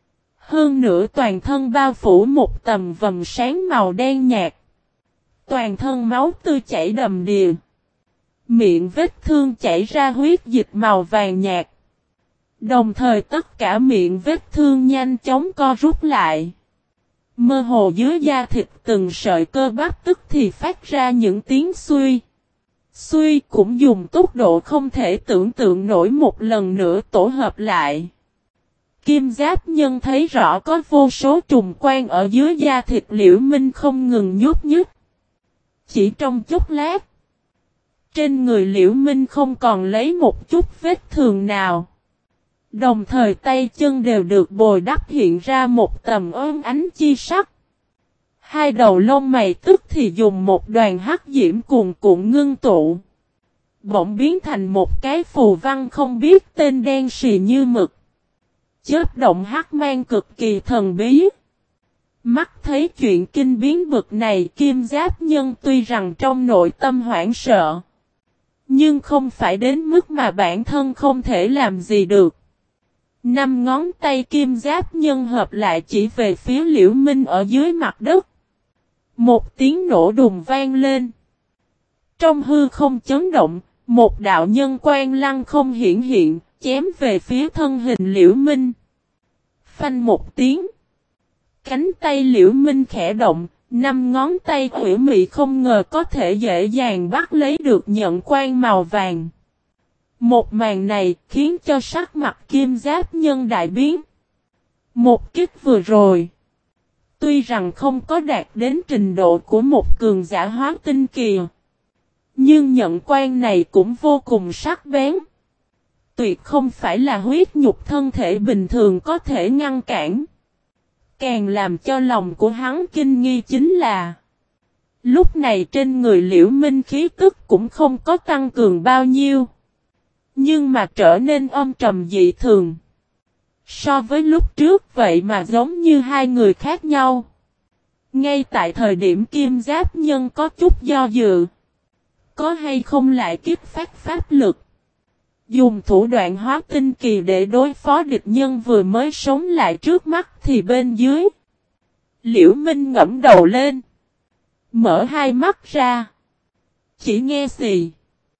[SPEAKER 1] Hơn nữa toàn thân bao phủ một tầng vầng sáng màu đen nhạt. Toàn thân máu tươi chảy đầm đìa. Miệng vết thương chảy ra huyết dịch màu vàng nhạt. Đồng thời tất cả miệng vết thương nhanh chóng co rút lại. Mơ hồ dưới da thịt từng sợi cơ bắp tức thì phát ra những tiếng suy. Suy cũng dùng tốc độ không thể tưởng tượng nổi một lần nữa tổ hợp lại. Kim Giáp Nhân thấy rõ có vô số trùng quan ở dưới da thịt Liễu Minh không ngừng nhúc nhích. Chỉ trong chốc lát, trên người Liễu Minh không còn lấy một chút vết thương nào. Đồng thời tay chân đều được bồi đắp hiện ra một tầm ôm ánh chi sắc. Hai đầu lông mày tức thì dùng một đoàn hắc diễm cuồn cuộn ngưng tụ. Bỗng biến thành một cái phù văn không biết tên đen xì như mực. Chớp động hắc mang cực kỳ thần bí. Mắt thấy chuyện kinh biến bực này, Kim Giáp Nhân tuy rằng trong nội tâm hoảng sợ, nhưng không phải đến mức mà bản thân không thể làm gì được. 5 ngón tay Kim Giáp Nhân hợp lại chỉ về phía Liễu Minh ở dưới mặt đất. Một tiếng nổ đùng vang lên. Trong hư không chấn động, một đạo nhân quang lăng không hiện, chém về phía thân hình Liễu Minh. Phanh một tiếng. Cánh tay Liễu Minh khẽ động, 5 ngón tay quỷ mị không ngờ có thể dễ dàng bắt lấy được nhận quang màu vàng. Một màn này khiến cho sắc mặt Kim Giáp Nhân đại biến. Một kích vừa rồi, tuy rằng không có đạt đến trình độ của một cường giả hóa tinh kỳ, nhưng nhận quang này cũng vô cùng sắc bén. Tuyệt không phải là huyết nhục thân thể bình thường có thể ngăn cản. Càng làm cho lòng của hắn kinh nghi chính là lúc này trên người Liễu Minh khí tức cũng không có tăng cường bao nhiêu, nhưng mà trở nên âm trầm dị thường. So với lúc trước vậy mà giống như hai người khác nhau. Ngay tại thời điểm Kim Giáp Nhân có chút do dự. Có hay không lại kích phát pháp lực. Dùng thủ đoạn hóa tinh kỳ để đối phó địch nhân vừa mới sống lại trước mắt thì bên dưới. Liễu Minh ngẩng đầu lên. Mở hai mắt ra. Chỉ nghe xì.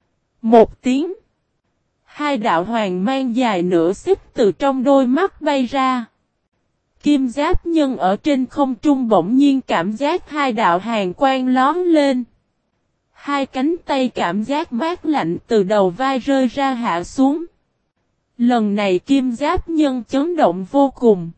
[SPEAKER 1] Một tiếng. Hai đạo hoàng mang dài nửa xích từ trong đôi mắt bay ra. Kim Giáp Nhân ở trên không trung bỗng nhiên cảm giác hai đạo hàn quang lóm lên. Hai cánh tay cảm giác mát lạnh từ đầu vai rơi ra hạ xuống. Lần này Kim Giáp Nhân chấn động vô cùng.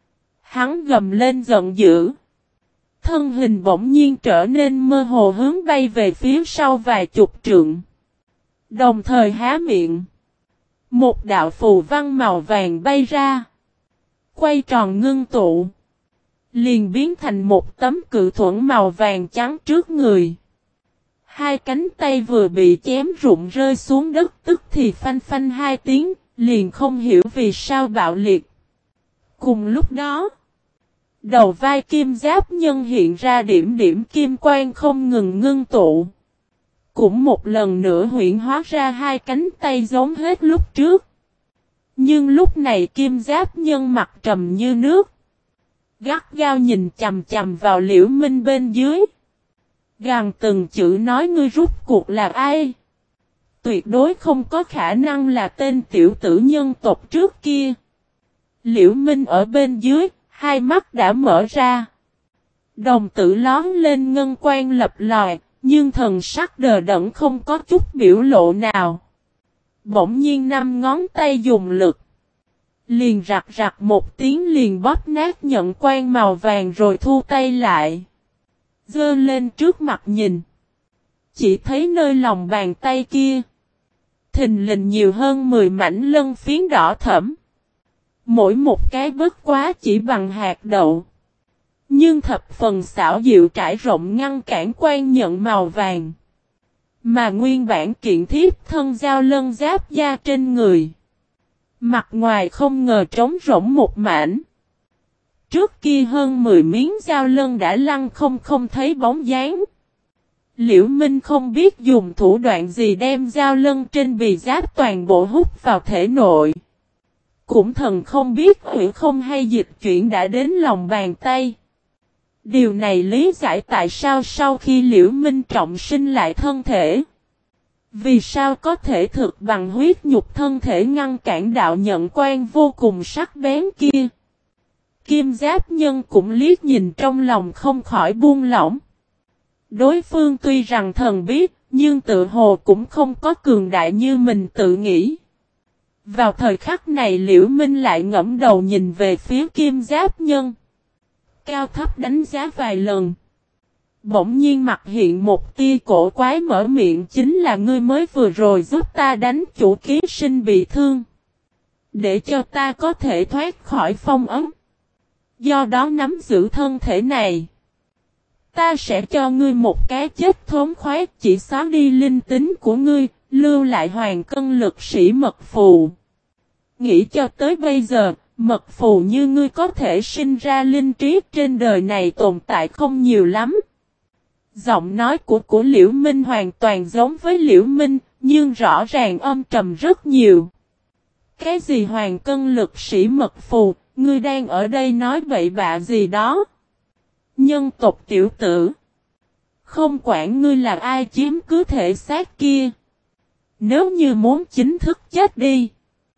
[SPEAKER 1] Hắn gầm lên giận dữ. Thân hình bỗng nhiên trở nên mơ hồ hướng bay về phía sau vài chục trượng. Đồng thời há miệng. Một đạo phù văn màu vàng bay ra. Quay tròn ngưng tụ. Liền biến thành một tấm cự thuẫn màu vàng trắng trước người. Hai cánh tay vừa bị chém rụng rơi xuống đất tức thì phanh phanh hai tiếng, liền không hiểu vì sao bạo liệt. Cùng lúc đó, đầu vai Kim Giáp Nhân hiện ra điểm điểm kim quang không ngừng ngưng tụ. Cũng một lần nữa huyễn hóa ra hai cánh tay giống hết lúc trước. Nhưng lúc này Kim Giáp Nhân mặt trầm như nước. Gắt gao nhìn chằm chằm vào Liễu Minh bên dưới. Gằn từng chữ nói ngươi rút cuộc là ai? Tuyệt đối không có khả năng là tên tiểu tử nhân tộc trước kia. Liễu Minh ở bên dưới, hai mắt đã mở ra. Đồng tử lón lên ngân quang lập lòi, nhưng thần sắc đờ đẫn không có chút biểu lộ nào. Bỗng nhiên năm ngón tay dùng lực. Liền rạc rạc một tiếng liền bóp nát nhận quang màu vàng rồi thu tay lại. Giơ lên trước mặt nhìn. Chỉ thấy nơi lòng bàn tay kia. Thình lình nhiều hơn 10 mảnh lân phiến đỏ thẫm. Mỗi một cái bất quá chỉ bằng hạt đậu. Nhưng thập phần xảo diệu trải rộng ngăn cản quang nhận màu vàng. Mà nguyên bản kiện thiếp thân giao lân giáp da trên người. Mặt ngoài không ngờ trống rỗng một mảnh. Trước kia hơn 10 miếng dao lân đã lăn không thấy bóng dáng. Liễu Minh không biết dùng thủ đoạn gì đem dao lân trên bì giáp toàn bộ hút vào thể nội. Cũng thần không biết hủy không hay dịch chuyển đã đến lòng bàn tay. Điều này lý giải tại sao sau khi Liễu Minh trọng sinh lại thân thể. Vì sao có thể thực bằng huyết nhục thân thể ngăn cản đạo nhận quan vô cùng sắc bén kia. Kim Giáp Nhân cũng liếc nhìn trong lòng không khỏi buông lỏng. Đối phương tuy rằng thần biết, nhưng tự hồ cũng không có cường đại như mình tự nghĩ. Vào thời khắc này Liễu Minh lại ngẫm đầu nhìn về phía Kim Giáp Nhân. Cao thấp đánh giá vài lần. Bỗng nhiên mặt hiện một tia cổ quái mở miệng chính là ngươi mới vừa rồi giúp ta đánh chủ ký sinh bị thương. Để cho ta có thể thoát khỏi phong ấn. Do đó nắm giữ thân thể này. Ta sẽ cho ngươi một cái chết thốn khoái chỉ xóa đi linh tính của ngươi, lưu lại hoàng cân lực sĩ mật phù. Nghĩ cho tới bây giờ, mật phù như ngươi có thể sinh ra linh trí trên đời này tồn tại không nhiều lắm. Giọng nói của Liễu Minh hoàn toàn giống với Liễu Minh, nhưng rõ ràng âm trầm rất nhiều. Cái gì hoàng cân lực sĩ mật phù, ngươi đang ở đây nói bậy bạ gì đó? Nhân tộc tiểu tử. Không quản ngươi là ai chiếm cứ thể xác kia. Nếu như muốn chính thức chết đi.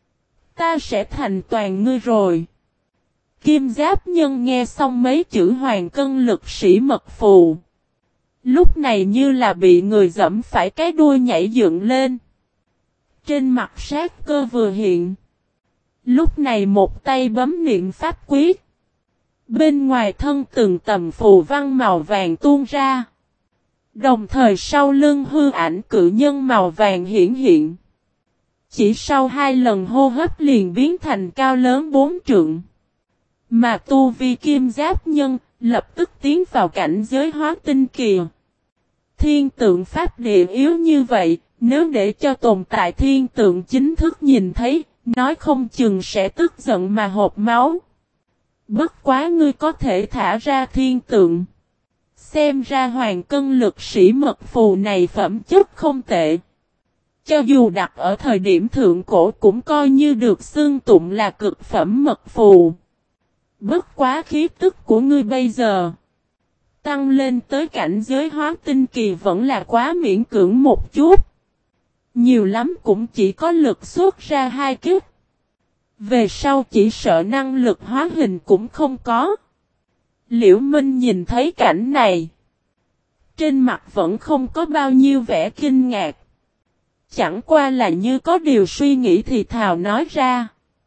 [SPEAKER 1] Ta sẽ thành toàn ngươi rồi. Kim Giáp Nhân nghe xong mấy chữ hoàng cân lực sĩ mật phù. Lúc này như là bị người giẫm phải cái đuôi nhảy dựng lên. Trên mặt sát cơ vừa hiện. Lúc này một tay bấm niệm pháp quyết. Bên ngoài thân từng tầm phù văn màu vàng tuôn ra. Đồng thời sau lưng hư ảnh cự nhân màu vàng hiển hiện. Chỉ sau 2 lần hô hấp liền biến thành cao lớn 4 trượng. Mà tu vi Kim Giáp Nhân lập tức tiến vào cảnh giới hóa tinh kỳ. Thiên tượng pháp địa yếu như vậy, nếu để cho tồn tại thiên tượng chính thức nhìn thấy, nói không chừng sẽ tức giận mà hộc máu. Bất quá ngươi có thể thả ra thiên tượng. Xem ra hoàng cân lực sĩ mật phù này phẩm chất không tệ. Cho dù đặt ở thời điểm thượng cổ cũng coi như được xưng tụng là cực phẩm mật phù. Bất quá khí tức của ngươi bây giờ tăng lên tới cảnh giới hóa tinh kỳ vẫn là quá miễn cưỡng một chút. Nhiều lắm cũng chỉ có lực xuất ra 2 kiếp. Về sau chỉ sợ năng lực hóa hình cũng không có. Liễu Minh nhìn thấy cảnh này. Trên mặt vẫn không có bao nhiêu vẻ kinh ngạc. Chẳng qua là như có điều suy nghĩ thì thào nói ra.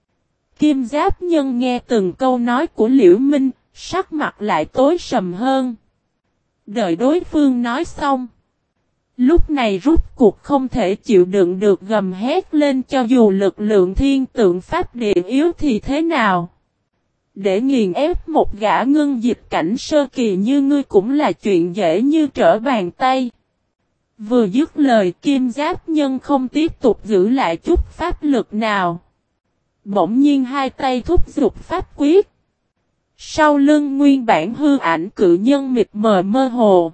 [SPEAKER 1] Kim Giáp Nhân nghe từng câu nói của Liễu Minh, sắc mặt lại tối sầm hơn. Đợi đối phương nói xong. Lúc này rút cuộc không thể chịu đựng được gầm hét lên cho dù lực lượng thiên tượng pháp địa yếu thì thế nào. Để nghiền ép một gã ngưng dịch cảnh sơ kỳ như ngươi cũng là chuyện dễ như trở bàn tay. Vừa dứt lời Kim Giáp Nhân không tiếp tục giữ lại chút pháp lực nào. Bỗng nhiên 2 tay thúc giục pháp quyết. Sau lưng nguyên bản hư ảnh cự nhân mịt mờ mơ hồ.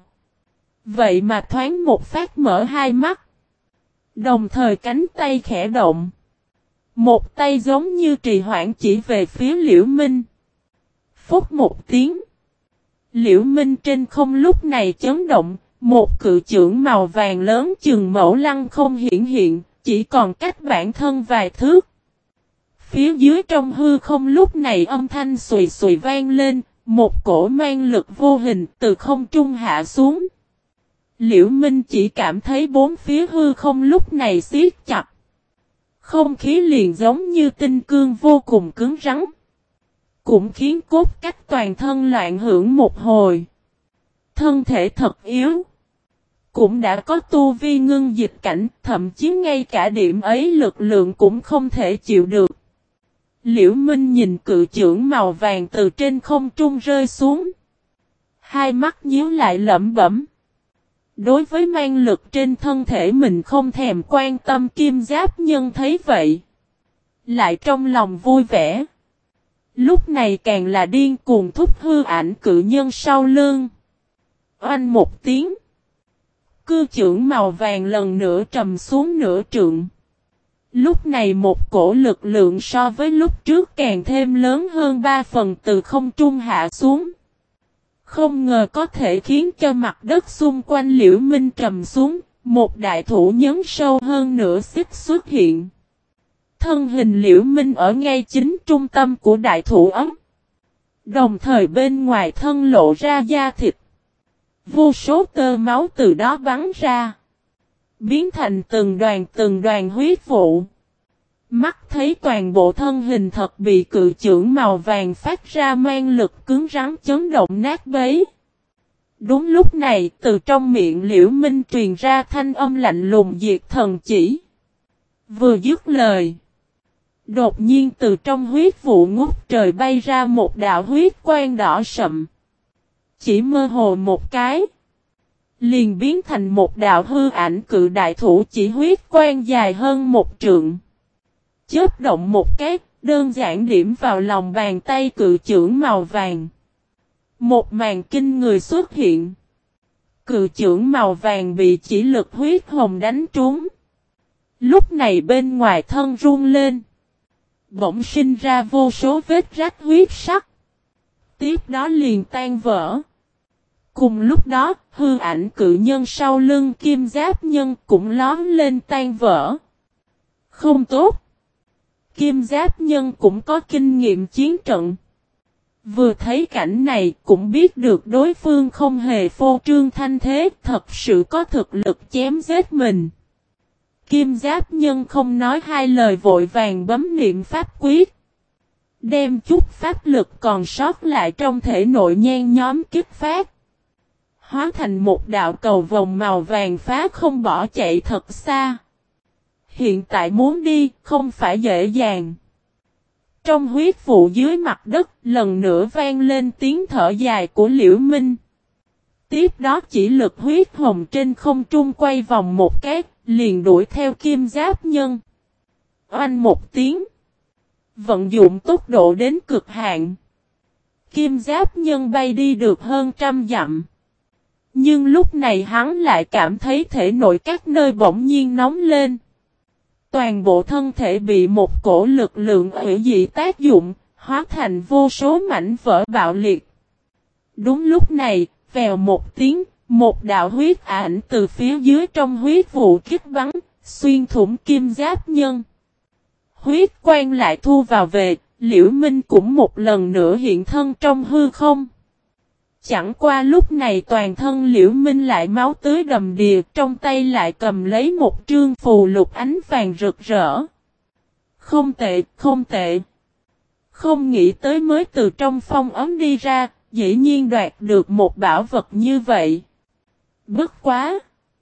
[SPEAKER 1] Vậy mà thoáng một phát mở 2 mắt. Đồng thời cánh tay khẽ động. Một tay giống như trì hoãn chỉ về phía Liễu Minh. Phúc một tiếng. Liễu Minh trên không lúc này chấn động. Một cự chưởng màu vàng lớn chừng mẫu lăng không hiện, chỉ còn cách bản thân vài thước. Phía dưới trong hư không lúc này âm thanh xùy xùy vang lên, một cổ mang lực vô hình từ không trung hạ xuống. Liễu Minh chỉ cảm thấy bốn phía hư không lúc này siết chặt. Không khí liền giống như tinh cương vô cùng cứng rắn. Cũng khiến cốt cách toàn thân loạn hưởng một hồi. Thân thể thật yếu. Cũng đã có tu vi ngưng dịch cảnh, thậm chí ngay cả điểm ấy lực lượng cũng không thể chịu được. Liễu Minh nhìn cự chưởng màu vàng từ trên không trung rơi xuống. 2 mắt nhíu lại lẩm bẩm. Đối với mang lực trên thân thể mình không thèm quan tâm Kim Giáp Nhân thấy vậy. Lại trong lòng vui vẻ. Lúc này càng là điên cuồng thúc hư ảnh cự nhân sau lưng. Oanh một tiếng. Cư chưởng màu vàng lần nữa trầm xuống nửa trượng. Lúc này một cổ lực lượng so với lúc trước càng thêm lớn hơn 3 phần từ không trung hạ xuống. Không ngờ có thể khiến cho mặt đất xung quanh Liễu Minh trầm xuống, một đại thủ nhấn sâu hơn nửa xích xuất hiện. Thân hình Liễu Minh ở ngay chính trung tâm của đại thủ ấm. Đồng thời bên ngoài thân lộ ra da thịt. Vô số tơ máu từ đó bắn ra. Biến thành từng đoàn huyết vụ. Mắt thấy toàn bộ thân hình thật bị cự chưởng màu vàng phát ra mang lực cứng rắn chấn động nát bấy. Đúng lúc này từ trong miệng Liễu Minh truyền ra thanh âm lạnh lùng diệt thần chỉ. Vừa dứt lời. Đột nhiên từ trong huyết vụ ngút trời bay ra một đạo huyết quang đỏ sậm. Chỉ mơ hồ một cái. Liền biến thành một đạo hư ảnh cự đại thủ chỉ huyết quang dài hơn 1 trượng. Chớp động một cái, đơn giản điểm vào lòng bàn tay cự chưởng màu vàng. Một màn kinh người xuất hiện. Cự chưởng màu vàng bị chỉ lực huyết hồng đánh trúng. Lúc này bên ngoài thân run lên. Bỗng sinh ra vô số vết rách huyết sắc. Tiếp đó liền tan vỡ. Cùng lúc đó, hư ảnh cự nhân sau lưng Kim Giáp Nhân cũng lóm lên tan vỡ. Không tốt. Kim Giáp Nhân cũng có kinh nghiệm chiến trận. Vừa thấy cảnh này cũng biết được đối phương không hề phô trương thanh thế, thật sự có thực lực chém giết mình. Kim Giáp Nhân không nói 2 lời vội vàng bấm niệm pháp quyết. Đem chút pháp lực còn sót lại trong thể nội nhan nhóm kích phát. Hóa thành một đạo cầu vòng màu vàng phá không bỏ chạy thật xa. Hiện tại muốn đi không phải dễ dàng. Trong huyết vụ dưới mặt đất lần nữa vang lên tiếng thở dài của Liễu Minh. Tiếp đó chỉ lực huyết hồng trên không trung quay vòng một cái, liền đuổi theo Kim Giáp Nhân. Oanh một tiếng. Vận dụng tốc độ đến cực hạn. Kim Giáp Nhân bay đi được hơn 100 dặm. Nhưng lúc này hắn lại cảm thấy thể nội các nơi bỗng nhiên nóng lên. Toàn bộ thân thể bị một cổ lực lượng hủy dị tác dụng, hóa thành vô số mảnh vỡ bạo liệt. Đúng lúc này, vèo một tiếng, một đạo huyết ảnh từ phía dưới trong huyết vụ kích bắn, xuyên thủng Kim Giáp Nhân. Huyết quang lại thu vào về, Liễu Minh cũng một lần nữa hiện thân trong hư không. Chẳng qua lúc này toàn thân Liễu Minh lại máu tươi đầm đìa, trong tay lại cầm lấy một trương phù lục ánh vàng rực rỡ. Không tệ, không tệ. Không nghĩ tới mới từ trong phong ấm đi ra, dĩ nhiên đoạt được một bảo vật như vậy. Bất quá!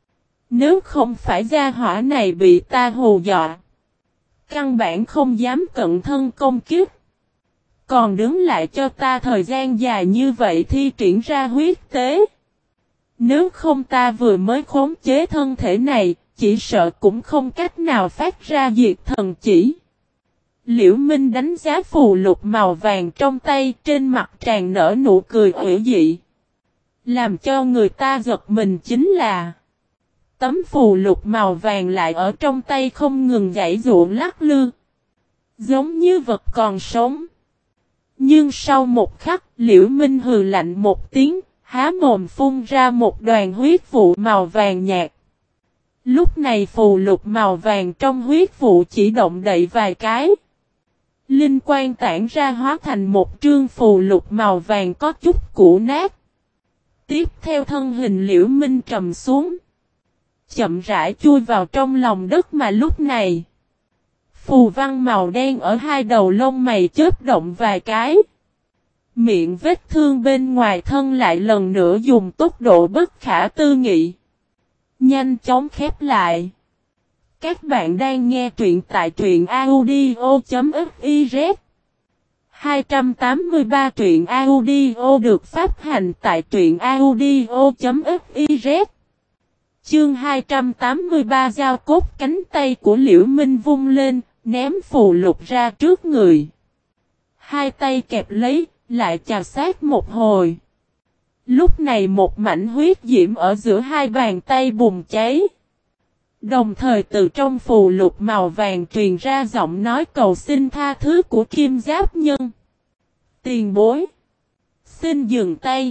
[SPEAKER 1] Nếu không phải gia hỏa này bị ta hù dọa, căn bản không dám cận thân công kiếp. Còn đứng lại cho ta thời gian dài như vậy thi triển ra huyết tế. Nếu không ta vừa mới khống chế thân thể này, chỉ sợ cũng không cách nào phát ra diệt thần chỉ. Liễu Minh đánh giá phù lục màu vàng trong tay, trên mặt tràn nở nụ cười ủy dị. Làm cho người ta giật mình chính là tấm phù lục màu vàng lại ở trong tay không ngừng giãy giụa lắc lư, giống như vật còn sống. Nhưng sau một khắc, Liễu Minh hừ lạnh một tiếng, há mồm phun ra một đoàn huyết vụ màu vàng nhạt. Lúc này phù lục màu vàng trong huyết vụ chỉ động đậy vài cái. Linh quang tản ra hóa thành một trương phù lục màu vàng có chút cũ nát. Tiếp theo thân hình Liễu Minh trầm xuống, chậm rãi chui vào trong lòng đất mà lúc này. Phù văn màu đen ở hai đầu lông mày chớp động vài cái. Miệng vết thương bên ngoài thân lại lần nữa dùng tốc độ bất khả tư nghị nhanh chóng khép lại. Các bạn đang nghe truyện tại truyện audio.fiz 283 truyện audio được phát hành tại truyện audio.fiz. Chương 283 giao cốt. Cánh tay của Liễu Minh vung lên, ném phù lục ra trước người. Hai tay kẹp lấy, lại chà sát một hồi. Lúc này một mảnh huyết diễm ở giữa hai bàn tay bùng cháy. Đồng thời từ trong phù lục màu vàng truyền ra giọng nói cầu xin tha thứ của Kim Giáp Nhân. Tiền bối, xin dừng tay.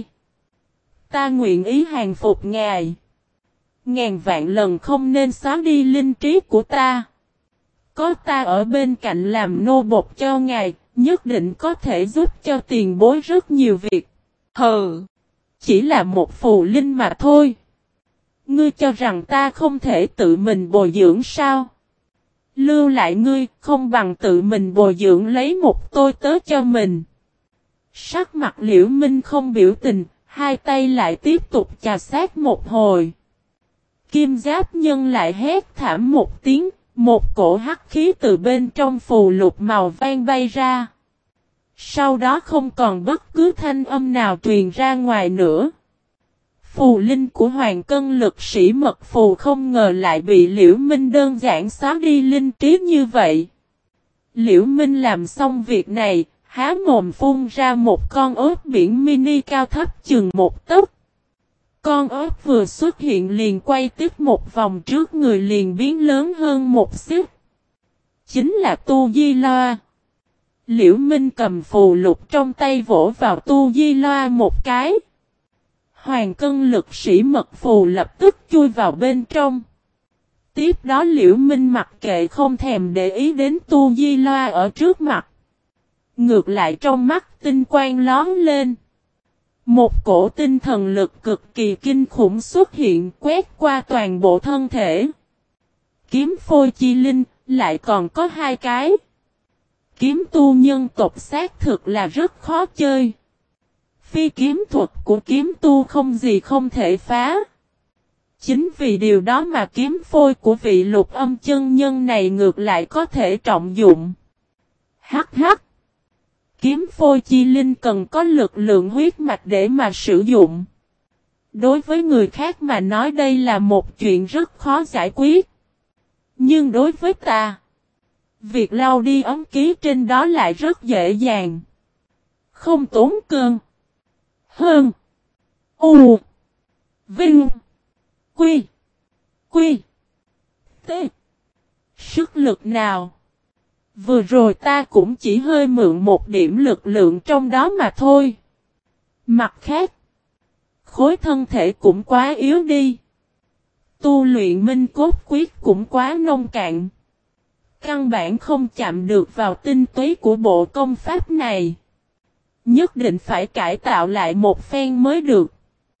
[SPEAKER 1] Ta nguyện ý hàng phục ngài. Ngàn vạn lần không nên xóa đi linh trí của ta. Có ta ở bên cạnh làm nô bộc cho ngài, nhất định có thể giúp cho tiền bối rất nhiều việc. Hừ, chỉ là một phù linh mà thôi. Ngươi cho rằng ta không thể tự mình bồi dưỡng sao? Lưu lại ngươi, không bằng tự mình bồi dưỡng lấy một tôi tớ cho mình. Sắc mặt Liễu Minh không biểu tình, hai tay lại tiếp tục chà sát một hồi. Kim Giáp Nhân lại hét thảm một tiếng, một cổ hắc khí từ bên trong phù lục màu vàng bay ra. Sau đó không còn bất cứ thanh âm nào truyền ra ngoài nữa. Phù linh của Hoàng Cân Lực Sĩ Mật Phù không ngờ lại bị Liễu Minh đơn giản xóa đi linh trí như vậy. Liễu Minh làm xong việc này, há mồm phun ra một con ớt biển mini cao thấp chừng một tấc. Con ớt vừa xuất hiện liền quay tiếp một vòng trước người liền biến lớn hơn một xíu. Chính là Tu Di Loa. Liễu Minh cầm phù lục trong tay vỗ vào Tu Di Loa một cái. Hoàng Cân Lực Sĩ Mật Phù lập tức chui vào bên trong. Tiếp đó Liễu Minh mặc kệ không thèm để ý đến Tu Di Loa ở trước mặt. Ngược lại trong mắt tinh quang lóm lên. Một cổ tinh thần lực cực kỳ kinh khủng xuất hiện quét qua toàn bộ thân thể. Kiếm phôi chi linh, lại còn có hai cái. Kiếm tu nhân tộc xác thực là rất khó chơi. Phi kiếm thuật của kiếm tu không gì không thể phá. Chính vì điều đó mà kiếm phôi của vị Lục Âm chân nhân này ngược lại có thể trọng dụng. Hắc hắc. Kiếm phôi chi linh cần có lực lượng huyết mạch để mà sử dụng. Đối với người khác mà nói đây là một chuyện rất khó giải quyết. Nhưng đối với ta, Việc lau đi ấn ký trên đó lại rất dễ dàng. Không tốn cơn. Hơn. U. Vinh. Quy. Quy. T. Sức lực nào. Vừa rồi ta cũng chỉ hơi mượn một điểm lực lượng trong đó mà thôi. Mặt khác, khối thân thể cũng quá yếu đi. Tu luyện minh cốt quyết cũng quá nông cạn. Căn bản không chạm được vào tinh túy của bộ công pháp này. Nhất định phải cải tạo lại một phen mới được.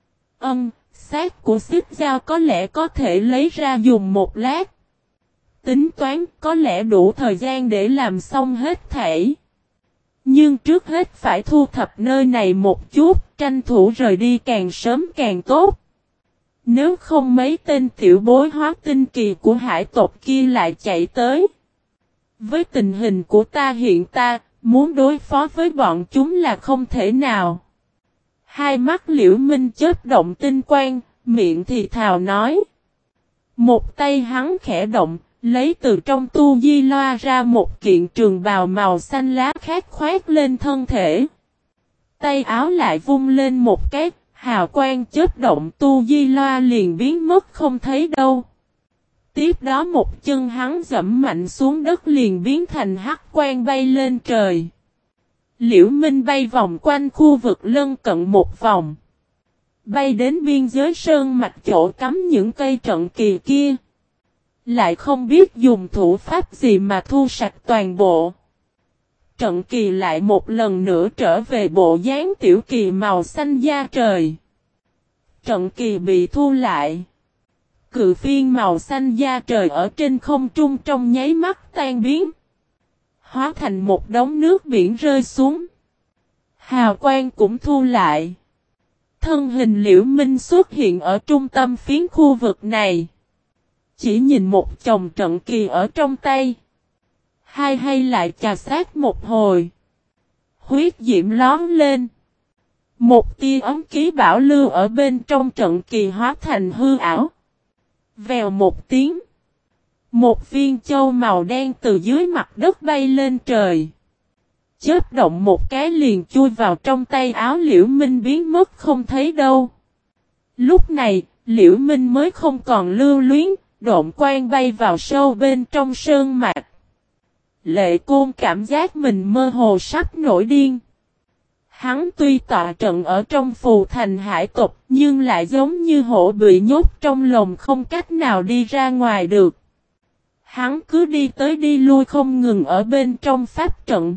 [SPEAKER 1] Xác của xích dao có lẽ có thể lấy ra dùng một lát. Tính toán có lẽ đủ thời gian để làm xong hết thảy. Nhưng trước hết phải thu thập nơi này một chút, tranh thủ rời đi càng sớm càng tốt. Nếu không mấy tên tiểu bối hóa tinh kỳ của hải tộc kia lại chạy tới. Với tình hình của ta hiện ta, muốn đối phó với bọn chúng là không thể nào. Hai mắt Liễu Minh chớp động tinh quang, miệng thì thào nói. Một tay hắn khẽ động, lấy từ trong tu di loa ra một kiện trường bào màu xanh lá khác khoét lên thân thể. Tay áo lại vung lên một cái, hào quang chớp động tu di loa liền biến mất không thấy đâu. Tiếp đó một chân hắn dẫm mạnh xuống đất liền biến thành hắc quang bay lên trời. Liễu Minh bay vòng quanh khu vực lân cận một vòng. Bay đến biên giới sơn mạch chỗ cắm những cây trận kỳ kia. Lại không biết dùng thủ pháp gì mà thu sạch toàn bộ. Trận kỳ lại một lần nữa trở về bộ dáng tiểu kỳ màu xanh da trời. Trận kỳ bị thu lại. Cự phiên màu xanh da trời ở trên không trung trong nháy mắt tan biến. Hóa thành một đống nước biển rơi xuống. Hào quang cũng thu lại. Thân hình Liễu Minh xuất hiện ở trung tâm phiến khu vực này. Chỉ nhìn một chồng trận kỳ ở trong tay. Hay lại chà sát một hồi. Huyết diễm lóm lên. Một tia ấm ký bảo lưu ở bên trong trận kỳ hóa thành hư ảo. Vèo một tiếng. Một viên châu màu đen từ dưới mặt đất bay lên trời. Chớp động một cái liền chui vào trong tay áo Liễu Minh biến mất không thấy đâu. Lúc này, Liễu Minh mới không còn lưu luyến, độn quang bay vào sâu bên trong sơn mạch. Lệ Côn cảm giác mình mơ hồ sắp nổi điên. Hắn tuy tọa trận ở trong phù thành hải tộc nhưng lại giống như hổ bị nhốt trong lồng không cách nào đi ra ngoài được. Hắn cứ đi tới đi lui không ngừng ở bên trong pháp trận.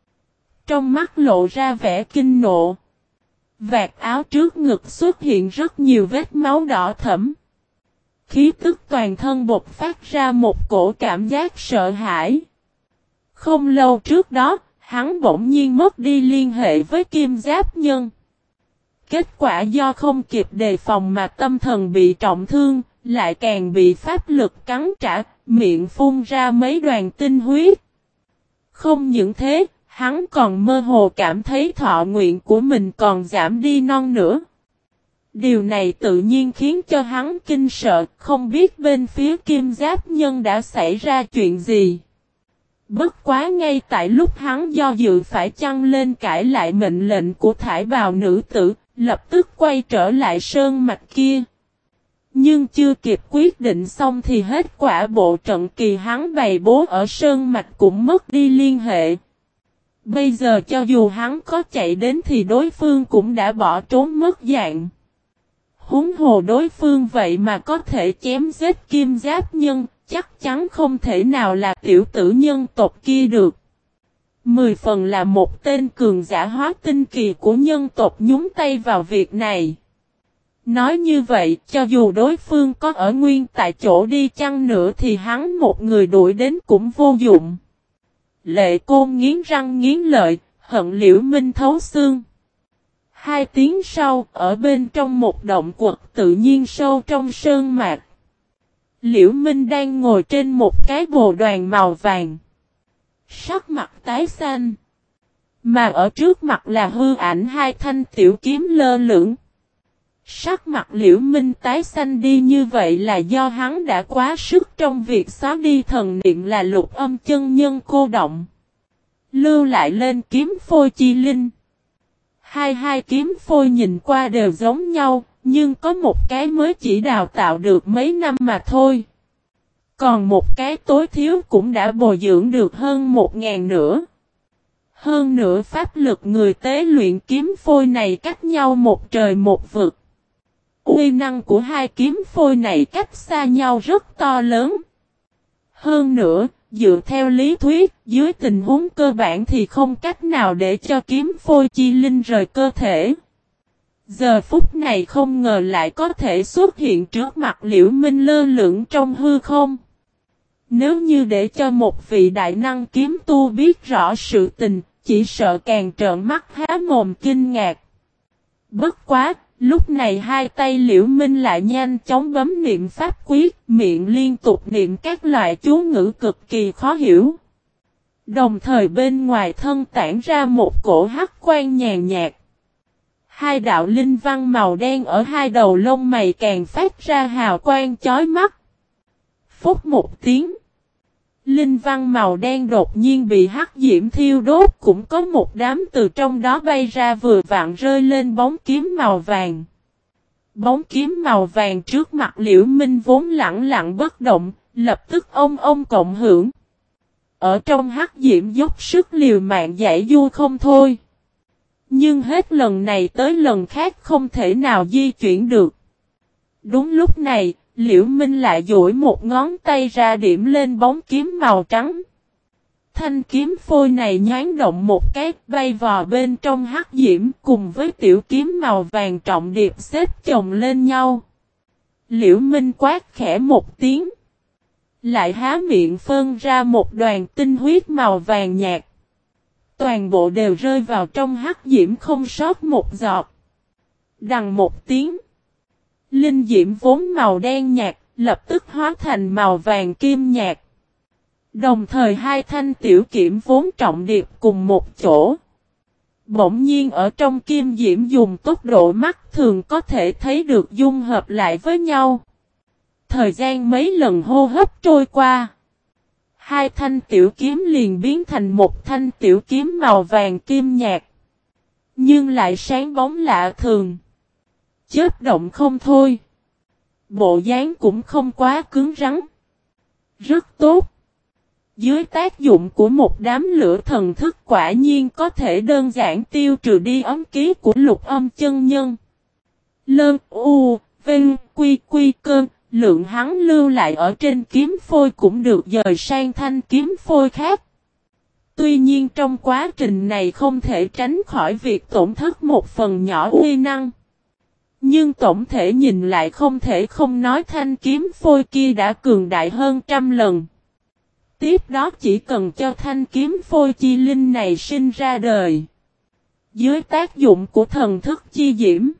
[SPEAKER 1] Trong mắt lộ ra vẻ kinh nộ. Vạt áo trước ngực xuất hiện rất nhiều vết máu đỏ thẫm. Khí tức toàn thân bộc phát ra một cổ cảm giác sợ hãi. Không lâu trước đó, hắn bỗng nhiên mất đi liên hệ với Kim Giáp Nhân. Kết quả do không kịp đề phòng mà tâm thần bị trọng thương, lại càng bị pháp lực cắn trả, miệng phun ra mấy đoàn tinh huyết. Không những thế, hắn còn mơ hồ cảm thấy thọ nguyện của mình còn giảm đi non nữa. Điều này tự nhiên khiến cho hắn kinh sợ, không biết bên phía Kim Giáp Nhân đã xảy ra chuyện gì. Bất quá ngay tại lúc hắn do dự phải chăng lên cãi lại mệnh lệnh của thải bào nữ tử, lập tức quay trở lại sơn mạch kia. Nhưng chưa kịp quyết định xong thì hết quả bộ trận kỳ hắn bày bố ở sơn mạch cũng mất đi liên hệ. Bây giờ cho dù hắn có chạy đến thì đối phương cũng đã bỏ trốn mất dạng. Huống hồ đối phương vậy mà có thể chém giết Kim Giáp Nhân, chắc chắn không thể nào là tiểu tử nhân tộc kia được. 10 phần là một tên cường giả hóa tinh kỳ của nhân tộc nhúng tay vào việc này. Nói như vậy, cho dù đối phương có ở nguyên tại chỗ đi chăng nữa thì hắn một người đuổi đến cũng vô dụng. Lệ Côn nghiến răng nghiến lợi, hận Liễu Minh thấu xương. 2 tiếng sau, ở bên trong một động quật tự nhiên sâu trong sơn mạc. Liễu Minh đang ngồi trên một cái bồ đoàn màu vàng. Sắc mặt tái xanh. Mà ở trước mặt là hư ảnh 2 thanh tiểu kiếm lơ lửng. Sắc mặt Liễu Minh tái xanh đi như vậy là do hắn đã quá sức trong việc xóa đi thần niệm là Lục Âm chân nhân cô động. Lưu lại lên kiếm phôi chi linh. Hai kiếm phôi nhìn qua đều giống nhau, nhưng có một cái mới chỉ đào tạo được mấy năm mà thôi. Còn một cái tối thiếu cũng đã bồi dưỡng được hơn 1.000 nữa. Hơn nữa pháp lực người tế luyện kiếm phôi này cách nhau một trời một vực. Uy năng của hai kiếm phôi này cách xa nhau rất to lớn. Hơn nữa, dựa theo lý thuyết, dưới tình huống cơ bản thì không cách nào để cho kiếm phôi chi linh rời cơ thể. Giờ phút này không ngờ lại có thể xuất hiện trước mặt Liễu Minh lơ lửng trong hư không. Nếu như để cho một vị đại năng kiếm tu biết rõ sự tình, chỉ sợ càng trợn mắt há mồm kinh ngạc. Bất quá, lúc này hai tay Liễu Minh lại nhanh chóng bấm niệm pháp quyết, miệng liên tục niệm các loại chú ngữ cực kỳ khó hiểu. Đồng thời bên ngoài thân tản ra một cổ hắc quang nhàn nhạt. Hai đạo linh văn màu đen ở hai đầu lông mày càng phát ra hào quang chói mắt. Phút một tiếng. Linh văn màu đen đột nhiên bị hắc diễm thiêu đốt, cũng có một đám từ trong đó bay ra vừa vặn rơi lên bóng kiếm màu vàng. Bóng kiếm màu vàng trước mặt Liễu Minh vốn lặng lặng bất động, lập tức ông cộng hưởng. Ở trong hắc diễm dốc sức liều mạng giải du không thôi. Nhưng hết lần này tới lần khác không thể nào di chuyển được. Đúng lúc này, Liễu Minh lại duỗi một ngón tay ra điểm lên bóng kiếm màu trắng. Thanh kiếm phôi này nhoáng động một cái, bay vào bên trong hắc diễm cùng với tiểu kiếm màu vàng trọng điệp xếp chồng lên nhau. Liễu Minh quát khẽ một tiếng. Lại há miệng phun ra một đoàn tinh huyết màu vàng nhạt. Toàn bộ đều rơi vào trong hắc diễm không sót một giọt. Đằng một tiếng. Linh diễm vốn màu đen nhạt, lập tức hóa thành màu vàng kim nhạt. Đồng thời hai thanh tiểu kiếm vốn trọng điệp cùng một chỗ. Bỗng nhiên ở trong kim diễm dùng tốc độ mắt thường có thể thấy được dung hợp lại với nhau. Thời gian mấy lần hô hấp trôi qua. Hai thanh tiểu kiếm liền biến thành một thanh tiểu kiếm màu vàng kim nhạt. Nhưng lại sáng bóng lạ thường. Chớp động không thôi. Bộ dáng cũng không quá cứng rắn. Rất tốt. Dưới tác dụng của một đám lửa thần thức quả nhiên có thể đơn giản tiêu trừ đi ấm ký của Lục Âm chân nhân. Lơn u, vinh, quy cơn, lượng hắn lưu lại ở trên kiếm phôi cũng được dời sang thanh kiếm phôi khác. Tuy nhiên trong quá trình này không thể tránh khỏi việc tổn thất một phần nhỏ uy năng. Nhưng tổng thể nhìn lại không thể không nói thanh kiếm phôi kia đã cường đại hơn trăm lần. Tiếp đó chỉ cần cho thanh kiếm phôi chi linh này sinh ra đời. Dưới tác dụng của thần thức chi diễm.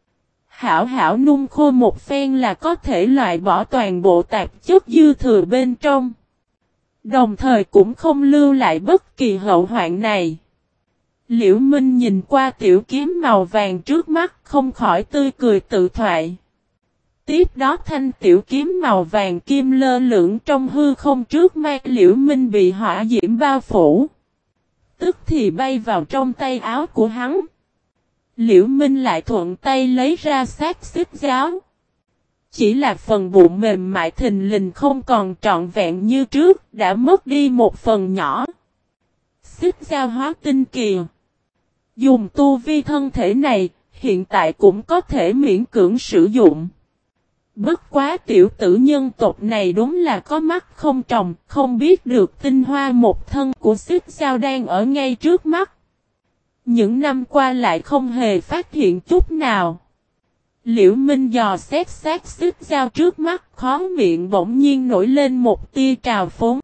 [SPEAKER 1] Hảo hảo nung khô một phen là có thể loại bỏ toàn bộ tạp chất dư thừa bên trong. Đồng thời cũng không lưu lại bất kỳ hậu hoạn này. Liễu Minh nhìn qua tiểu kiếm màu vàng trước mắt không khỏi tươi cười tự thoại. Tiếp đó thanh tiểu kiếm màu vàng kim lơ lửng trong hư không trước mắt Liễu Minh bị hỏa diễm bao phủ. Tức thì bay vào trong tay áo của hắn. Liễu Minh lại thuận tay lấy ra xác xích giáo. Chỉ là phần bụng mềm mại thình lình không còn trọn vẹn như trước, đã mất đi một phần nhỏ. Xích giao hóa tinh kỳ. Dùng tu vi thân thể này, hiện tại cũng có thể miễn cưỡng sử dụng. Bất quá tiểu tử nhân tộc này đúng là có mắt không tròng, không biết được tinh hoa một thân của xích giao đang ở ngay trước mắt. Những năm qua lại không hề phát hiện chút nào. Liễu Minh dò xét xác xích giao trước mắt, khóe miệng bỗng nhiên nổi lên một tia trào phúng.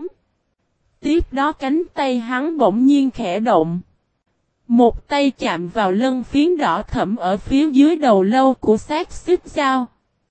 [SPEAKER 1] Tiếp đó cánh tay hắn bỗng nhiên khẽ động. Một tay chạm vào lân phiến đỏ thẫm ở phía dưới đầu lâu của xác xích giao.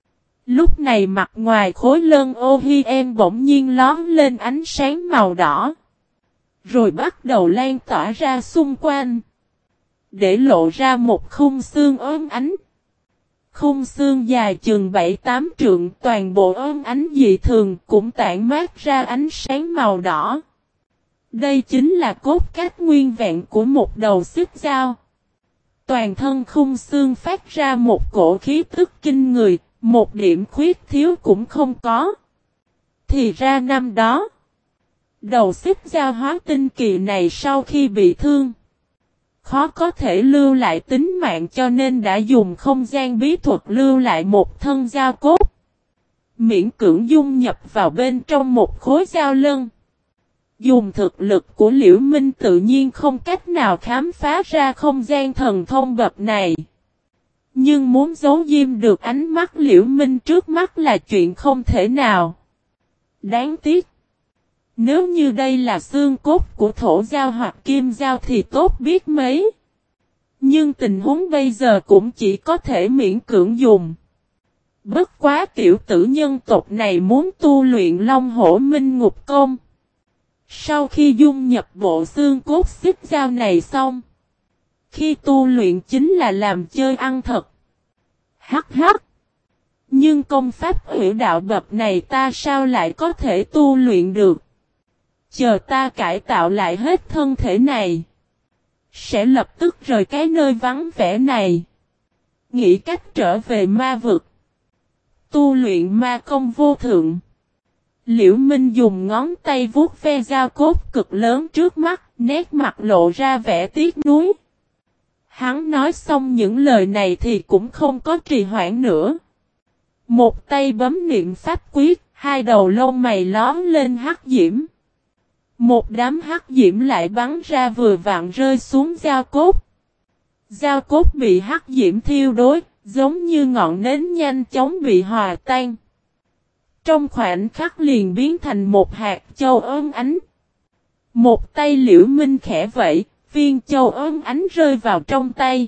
[SPEAKER 1] Lúc này mặt ngoài khối lân ô hi em bỗng nhiên lóm lên ánh sáng màu đỏ. Rồi bắt đầu lan tỏa ra xung quanh. Để lộ ra một khung xương ốm ánh. Khung xương dài chừng 7-8 trượng, toàn bộ óng ánh dị thường, cũng tản mát ra ánh sáng màu đỏ. Đây chính là cốt cách nguyên vẹn của một đầu xích dao. Toàn thân khung xương phát ra một cổ khí tức kinh người, một điểm khuyết thiếu cũng không có. Thì ra năm đó, đầu xích dao hóa tinh kỳ này sau khi bị thương, khó có thể lưu lại tính mạng cho nên đã dùng không gian bí thuật lưu lại một thân dao cốt. Miễn cưỡng dung nhập vào bên trong một khối dao lân. Dùng thực lực của Liễu Minh tự nhiên không cách nào khám phá ra không gian thần thông bậc này. Nhưng muốn giấu diêm được ánh mắt Liễu Minh trước mắt là chuyện không thể nào. Đáng tiếc. Nếu như đây là xương cốt của thổ giao hoặc kim giao thì tốt biết mấy. Nhưng tình huống bây giờ cũng chỉ có thể miễn cưỡng dùng. Bất quá tiểu tử nhân tộc này muốn tu luyện Long Hổ Minh Ngục Công. Sau khi dung nhập bộ xương cốt xích dao này xong, khi tu luyện chính là làm chơi ăn thật. Hắc hắc. Nhưng công pháp hủy đạo bậc này ta sao lại có thể tu luyện được? Chờ ta cải tạo lại hết thân thể này, sẽ lập tức rời cái nơi vắng vẻ này, nghĩ cách trở về ma vực, tu luyện ma công vô thượng. Liễu Minh dùng ngón tay vuốt ve dao cốt cực lớn trước mắt, nét mặt lộ ra vẻ tiếc nuối. Hắn nói xong những lời này thì cũng không có trì hoãn nữa. Một tay bấm niệm pháp quyết, hai đầu lông mày lóm lên hắc diễm. Một đám hắc diễm lại bắn ra vừa vặn rơi xuống dao cốt. Dao cốt bị hắc diễm thiêu đốt, giống như ngọn nến nhanh chóng bị hòa tan. Trong khoảnh khắc liền biến thành một hạt châu óng ánh. Một tay Liễu Minh khẽ vẫy, viên châu óng ánh rơi vào trong tay.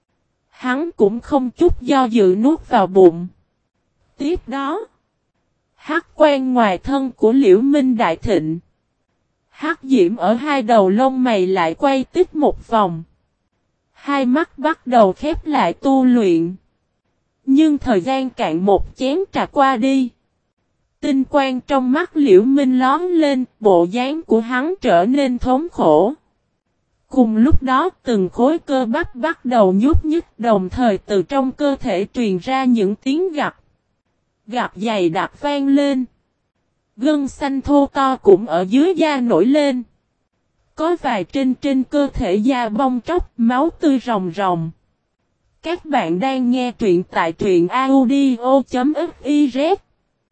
[SPEAKER 1] Hắn cũng không chút do dự nuốt vào bụng. Tiếp đó, hắc quan ngoài thân của Liễu Minh đại thịnh. Hắc diễm ở hai đầu lông mày lại quay tít một vòng. Hai mắt bắt đầu khép lại tu luyện. Nhưng thời gian cạn một chén trà qua đi. Tinh quang trong mắt Liễu Minh lóm lên, bộ dáng của hắn trở nên thống khổ. Cùng lúc đó từng khối cơ bắp bắt đầu nhúc nhích, đồng thời từ trong cơ thể truyền ra những tiếng gặt. Gặt dày đặc vang lên. Gân xanh thô to cũng ở dưới da nổi lên. Có vài trên cơ thể da bong tróc, máu tươi ròng ròng. Các bạn đang nghe truyện tại truyện audio.fiz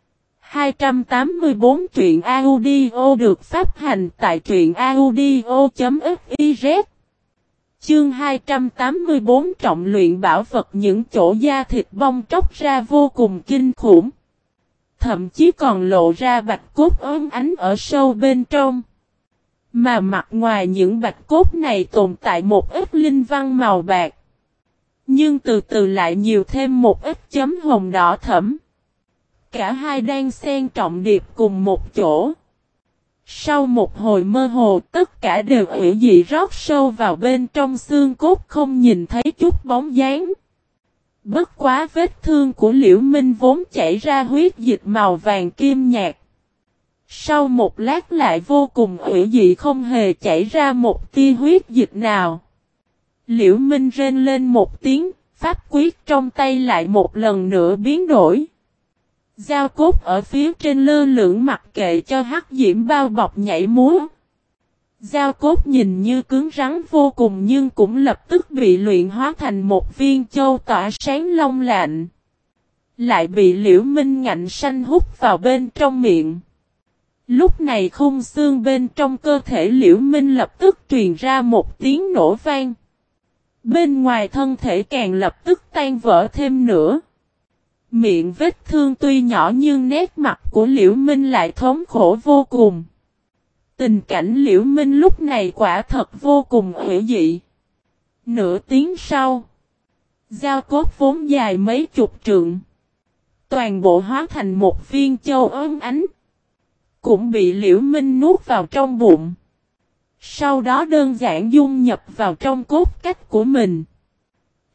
[SPEAKER 1] 284 truyện audio được phát hành tại truyện audio.fiz. Chương 284 trọng luyện bảo vật. Những chỗ da thịt bong tróc ra vô cùng kinh khủng. Thậm chí còn lộ ra bạch cốt óng ánh ở sâu bên trong. Mà mặt ngoài những bạch cốt này tồn tại một ít linh văn màu bạc. Nhưng từ từ lại nhiều thêm một ít chấm hồng đỏ thẫm. Cả hai đang xen trọng điệp cùng một chỗ. Sau một hồi mơ hồ, tất cả đều ủy dị rót sâu vào bên trong xương cốt, không nhìn thấy chút bóng dáng. Bất quá vết thương của Liễu Minh vốn chảy ra huyết dịch màu vàng kim nhạt. Sau một lát lại vô cùng ủy dị, không hề chảy ra một tia huyết dịch nào. Liễu Minh rên lên một tiếng, pháp quyết trong tay lại một lần nữa biến đổi. Dao cốt ở phía trên lơ lửng mặc kệ cho hắc diễm bao bọc nhảy múa. Dao cốt nhìn như cứng rắn vô cùng nhưng cũng lập tức bị luyện hóa thành một viên châu tỏa sáng long lạnh. Lại bị Liễu Minh ngạnh sanh hút vào bên trong miệng. Lúc này khung xương bên trong cơ thể Liễu Minh lập tức truyền ra một tiếng nổ vang. Bên ngoài thân thể càng lập tức tan vỡ thêm nữa. Miệng vết thương tuy nhỏ nhưng nét mặt của Liễu Minh lại thống khổ vô cùng. Tình cảnh Liễu Minh lúc này quả thật vô cùng hủy dị. Nửa tiếng sau, dao cốt vốn dài mấy chục trượng, toàn bộ hóa thành một viên châu óng ánh, cũng bị Liễu Minh nuốt vào trong bụng. Sau đó đơn giản dung nhập vào trong cốt cách của mình.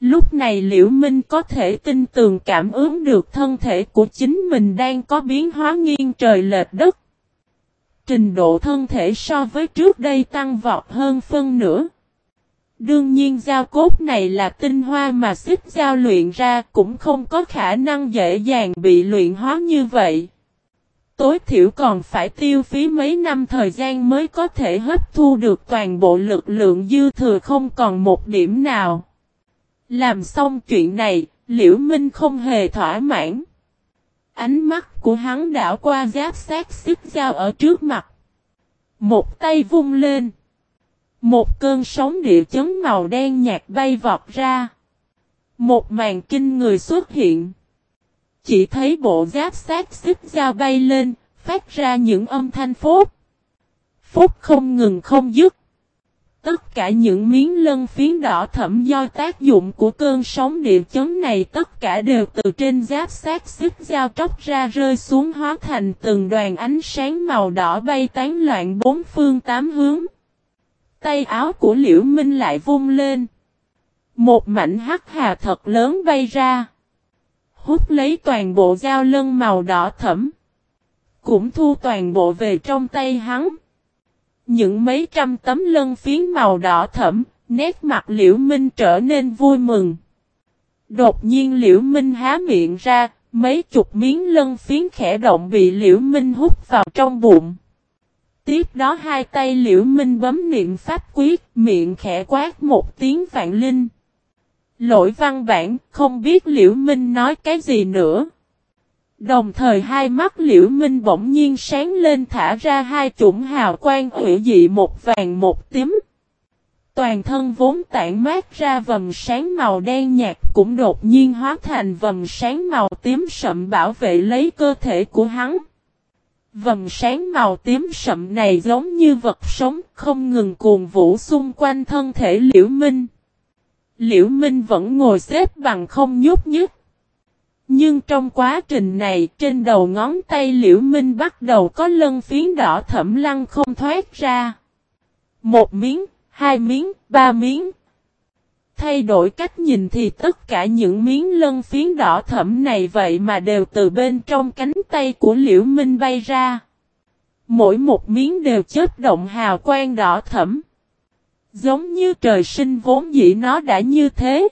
[SPEAKER 1] Lúc này Liễu Minh có thể tin tường cảm ứng được thân thể của chính mình đang có biến hóa nghiêng trời lệch đất. Trình độ thân thể so với trước đây tăng vọt hơn phân nửa. Đương nhiên dao cốt này là tinh hoa mà xích dao luyện ra cũng không có khả năng dễ dàng bị luyện hóa như vậy. Tối thiểu còn phải tiêu phí mấy năm thời gian mới có thể hấp thu được toàn bộ lực lượng dư thừa không còn một điểm nào. Làm xong chuyện này, Liễu Minh không hề thỏa mãn. Ánh mắt của hắn đảo qua giáp sát xích dao ở trước mặt. Một tay vung lên. Một cơn sóng địa chấn màu đen nhạt bay vọt ra. Một màn kinh người xuất hiện. Chỉ thấy bộ giáp sát xích dao bay lên, phát ra những âm thanh phốt. Phốt không ngừng không dứt. Tất cả những miếng lân phiến đỏ thẫm do tác dụng của cơn sóng địa chấn này tất cả đều từ trên giáp sát xích dao tróc ra rơi xuống hóa thành từng đoàn ánh sáng màu đỏ bay tán loạn bốn phương tám hướng. Tay áo của Liễu Minh lại vung lên. Một mảnh hắc hà thật lớn bay ra. Hút lấy toàn bộ dao lân màu đỏ thẫm. Cũng thu toàn bộ về trong tay hắn. Những mấy trăm tấm lân phiến màu đỏ thẫm, nét mặt Liễu Minh trở nên vui mừng. Đột nhiên Liễu Minh há miệng ra, mấy chục miếng lân phiến khẽ động bị Liễu Minh hút vào trong bụng. Tiếp đó hai tay Liễu Minh bấm niệm pháp quyết, miệng khẽ quát một tiếng vạn linh. Lỗi văn bản, không biết Liễu Minh nói cái gì nữa. Đồng thời hai mắt Liễu Minh bỗng nhiên sáng lên thả ra hai chủng hào quang hủy dị một vàng một tím. Toàn thân vốn tản mát ra vầng sáng màu đen nhạt cũng đột nhiên hóa thành vầng sáng màu tím sậm bảo vệ lấy cơ thể của hắn. Vầng sáng màu tím sậm này giống như vật sống không ngừng cuồn vũ xung quanh thân thể Liễu Minh. Liễu Minh vẫn ngồi xếp bằng không nhúc nhích. Nhưng trong quá trình này trên đầu ngón tay Liễu Minh bắt đầu có lân phiến đỏ thẫm lăn không thoát ra. Một miếng, hai miếng, ba miếng. Thay đổi cách nhìn thì tất cả những miếng lân phiến đỏ thẫm này vậy mà đều từ bên trong cánh tay của Liễu Minh bay ra. Mỗi một miếng đều chớp động hào quang đỏ thẫm. Giống như trời sinh vốn dĩ nó đã như thế.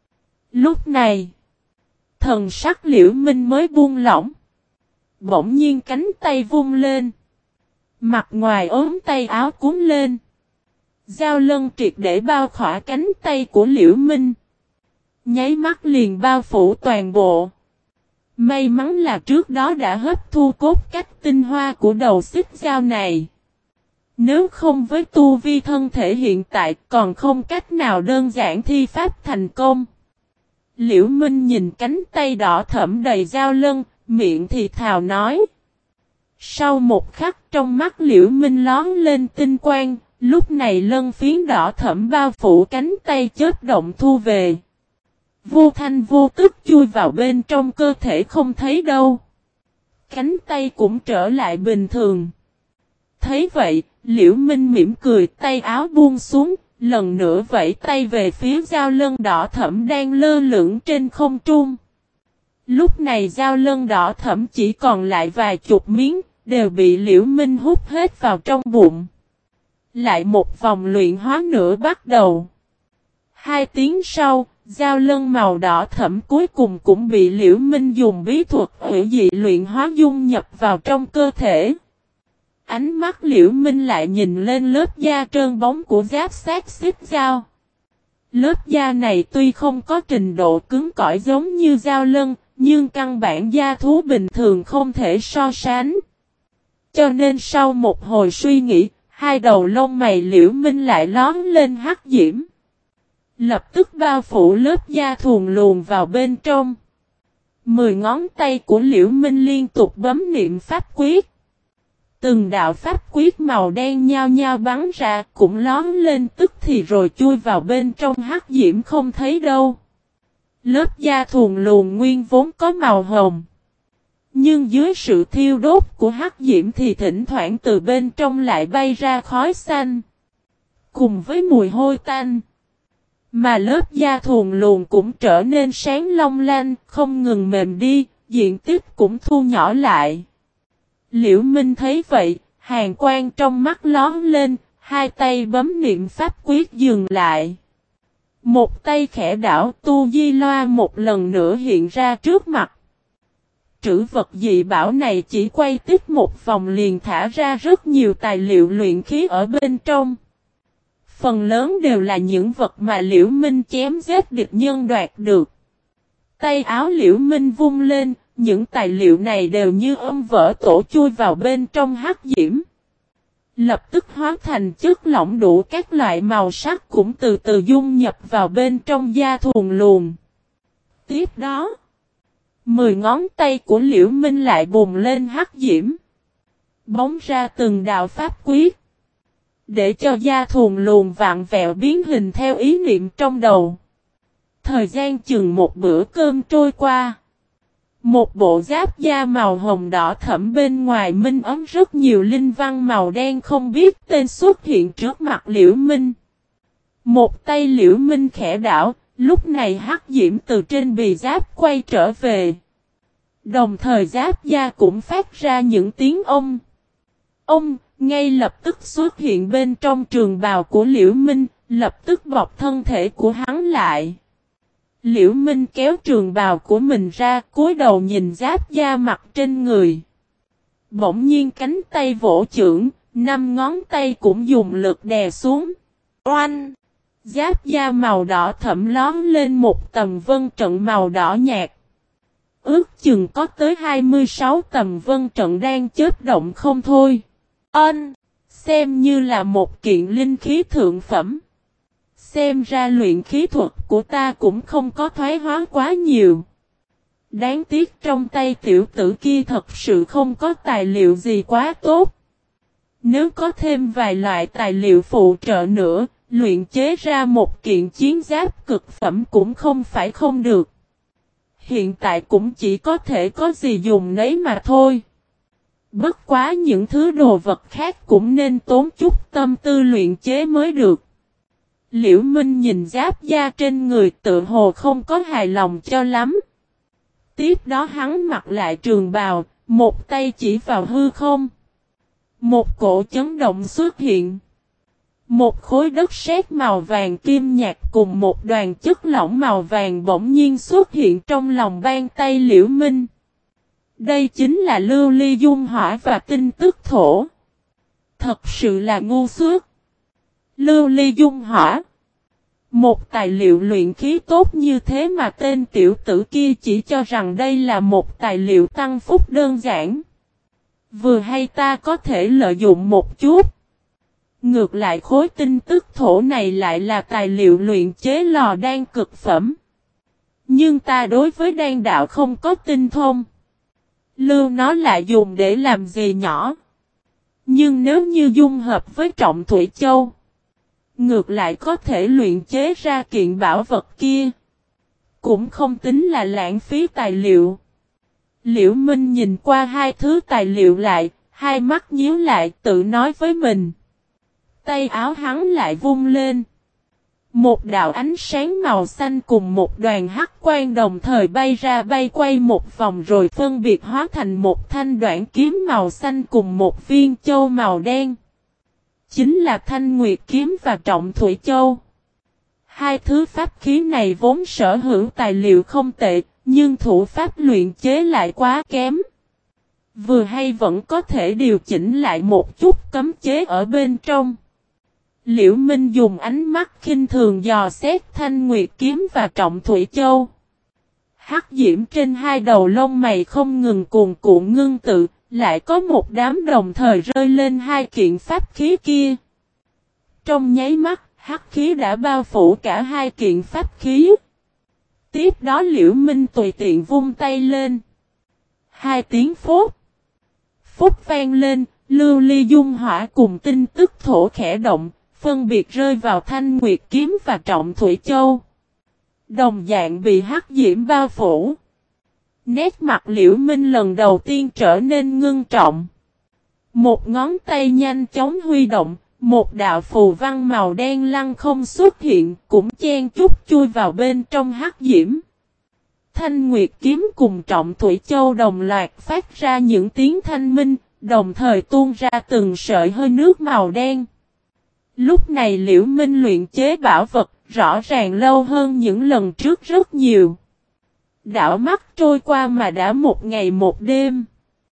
[SPEAKER 1] Lúc này, thần sắc Liễu Minh mới buông lỏng. Bỗng nhiên cánh tay vung lên. Mặt ngoài ốm tay áo cuốn lên. Dao lân triệt để bao khỏa cánh tay của Liễu Minh. Nháy mắt liền bao phủ toàn bộ. May mắn là trước đó đã hấp thu cốt cách tinh hoa của đầu xích dao này. Nếu không với tu vi thân thể hiện tại còn không cách nào đơn giản thi pháp thành công. Liễu Minh nhìn cánh tay đỏ thẫm đầy dao lân, miệng thì thào nói. Sau một khắc trong mắt Liễu Minh lón lên tinh quang, lúc này lân phiến đỏ thẫm bao phủ cánh tay chớp động thu về. Vô thanh vô tức chui vào bên trong cơ thể không thấy đâu. Cánh tay cũng trở lại bình thường. Thấy vậy, Liễu Minh mỉm cười tay áo buông xuống, lần nữa vẫy tay về phía dao lân đỏ thẫm đang lơ lửng trên không trung. Lúc này dao lân đỏ thẫm chỉ còn lại vài chục miếng, đều bị Liễu Minh hút hết vào trong bụng. Lại một vòng luyện hóa nữa bắt đầu. 2 tiếng sau, dao lân màu đỏ thẫm cuối cùng cũng bị Liễu Minh dùng bí thuật hủy dị luyện hóa dung nhập vào trong cơ thể. Ánh mắt Liễu Minh lại nhìn lên lớp da trơn bóng của giáp sát xích dao. Lớp da này tuy không có trình độ cứng cỏi giống như dao lân, nhưng căn bản da thú bình thường không thể so sánh. Cho nên sau một hồi suy nghĩ, hai đầu lông mày Liễu Minh lại lóm lên hắc diễm. Lập tức bao phủ lớp da thuần luồn vào bên trong. 10 ngón tay của Liễu Minh liên tục bấm niệm pháp quyết. Từng đạo pháp quyết màu đen nhao nhao bắn ra cũng lóm lên tức thì rồi chui vào bên trong hắc diễm không thấy đâu. Lớp da thuần luồn nguyên vốn có màu hồng. Nhưng dưới sự thiêu đốt của hắc diễm thì thỉnh thoảng từ bên trong lại bay ra khói xanh. Cùng với mùi hôi tanh. Mà lớp da thuần luồn cũng trở nên sáng long lanh, không ngừng mềm đi, diện tích cũng thu nhỏ lại. Liễu Minh thấy vậy, hàn quang trong mắt lóe lên, hai tay bấm niệm pháp quyết dừng lại. Một tay khẽ đảo, tu di loa một lần nữa hiện ra trước mặt. Trữ vật dị bảo này chỉ quay tích một vòng liền thả ra rất nhiều tài liệu luyện khí ở bên trong. Phần lớn đều là những vật mà Liễu Minh chém giết địch nhân đoạt được. Tay áo Liễu Minh vung lên, những tài liệu này đều như vỡ tổ chui vào bên trong hắc diễm. Lập tức hóa thành chất lỏng đủ các loại màu sắc cũng từ từ dung nhập vào bên trong da thuần luồn. Tiếp đó, 10 ngón tay của Liễu Minh lại bùng lên hắc diễm. Bóng ra từng đạo pháp quyết. Để cho da thuần luồn vặn vẹo biến hình theo ý niệm trong đầu. Thời gian chừng một bữa cơm trôi qua. Một bộ giáp da màu hồng đỏ thẫm bên ngoài minh ấm rất nhiều linh văn màu đen không biết tên xuất hiện trước mặt Liễu Minh. Một tay Liễu Minh khẽ đảo, lúc này hắc diễm từ trên bì giáp quay trở về. Đồng thời giáp da cũng phát ra những tiếng ông. Ông, ngay lập tức xuất hiện bên trong trường bào của Liễu Minh, lập tức bọc thân thể của hắn lại. Liễu Minh kéo trường bào của mình ra, cúi đầu nhìn giáp da mặt trên người. Bỗng nhiên cánh tay vỗ chưởng, 5 ngón tay cũng dùng lực đè xuống. Oanh! Giáp da màu đỏ thẫm lóm lên một tầng vân trận màu đỏ nhạt. Ước chừng có tới 26 tầng vân trận đang chớp động không thôi. Xem như là một kiện linh khí thượng phẩm. Xem ra luyện khí thuật của ta cũng không có thoái hóa quá nhiều. Đáng tiếc trong tay tiểu tử kia thật sự không có tài liệu gì quá tốt. Nếu có thêm vài loại tài liệu phụ trợ nữa, luyện chế ra một kiện chiến giáp cực phẩm cũng không phải không được. Hiện tại cũng chỉ có thể có gì dùng nấy mà thôi. Bất quá những thứ đồ vật khác cũng nên tốn chút tâm tư luyện chế mới được. Liễu Minh nhìn giáp da trên người tự hồ không có hài lòng cho lắm. Tiếp đó hắn mặc lại trường bào, một tay chỉ vào hư không. Một cổ chấn động xuất hiện. Một khối đất sét màu vàng kim nhạt cùng một đoàn chất lỏng màu vàng bỗng nhiên xuất hiện trong lòng bàn tay Liễu Minh. Đây chính là lưu ly dung hỏa và tinh tức thổ. Thật sự là ngu xuất. Lưu ly dung hỏa. Một tài liệu luyện khí tốt như thế mà tên tiểu tử kia chỉ cho rằng đây là một tài liệu tăng phúc đơn giản. Vừa hay ta có thể lợi dụng một chút. Ngược lại khối tinh tức thổ này lại là tài liệu luyện chế lò đan cực phẩm. Nhưng ta đối với đan đạo không có tinh thông. Lưu nó lại dùng để làm gì nhỏ. Nhưng nếu như dung hợp với trọng thủy châu. Ngược lại có thể luyện chế ra kiện bảo vật kia. Cũng không tính là lãng phí tài liệu. Liễu Minh nhìn qua hai thứ tài liệu lại, hai mắt nhíu lại tự nói với mình. Tay áo hắn lại vung lên. Một đạo ánh sáng màu xanh cùng một đoàn hắc quang đồng thời bay ra bay quay một vòng rồi phân biệt hóa thành một thanh đoạn kiếm màu xanh cùng một viên châu màu đen. Chính là Thanh Nguyệt kiếm và Trọng Thủy Châu. Hai thứ pháp khí này vốn sở hữu tài liệu không tệ, nhưng thủ pháp luyện chế lại quá kém. Vừa hay vẫn có thể điều chỉnh lại một chút cấm chế ở bên trong. Liễu Minh dùng ánh mắt khinh thường dò xét Thanh Nguyệt kiếm và Trọng Thủy Châu. Hắc diễm trên hai đầu lông mày không ngừng cuồn cuộn ngưng tự, lại có một đám đồng thời rơi lên hai kiện pháp khí kia. Trong nháy mắt, hắc khí đã bao phủ cả hai kiện pháp khí. Tiếp đó Liễu Minh tùy tiện vung tay lên. Hai tiếng phốt. Phốt vang lên, lưu ly dung hỏa cùng tinh tức thổ khẽ động, phân biệt rơi vào Thanh Nguyệt kiếm và Trọng Thủy Châu. Đồng dạng bị hắc diễm bao phủ. Nét mặt Liễu Minh lần đầu tiên trở nên ngưng trọng. Một ngón tay nhanh chóng huy động, Một đạo phù văn màu đen lăng không xuất hiện, cũng chen chúc chui vào bên trong hắc diễm. Thanh Nguyệt kiếm cùng Trọng Thủy Châu đồng loạt phát ra những tiếng thanh minh, đồng thời tuôn ra từng sợi hơi nước màu đen. Lúc này Liễu Minh luyện chế bảo vật, rõ ràng lâu hơn những lần trước rất nhiều. Đảo mắt trôi qua mà đã một ngày một đêm.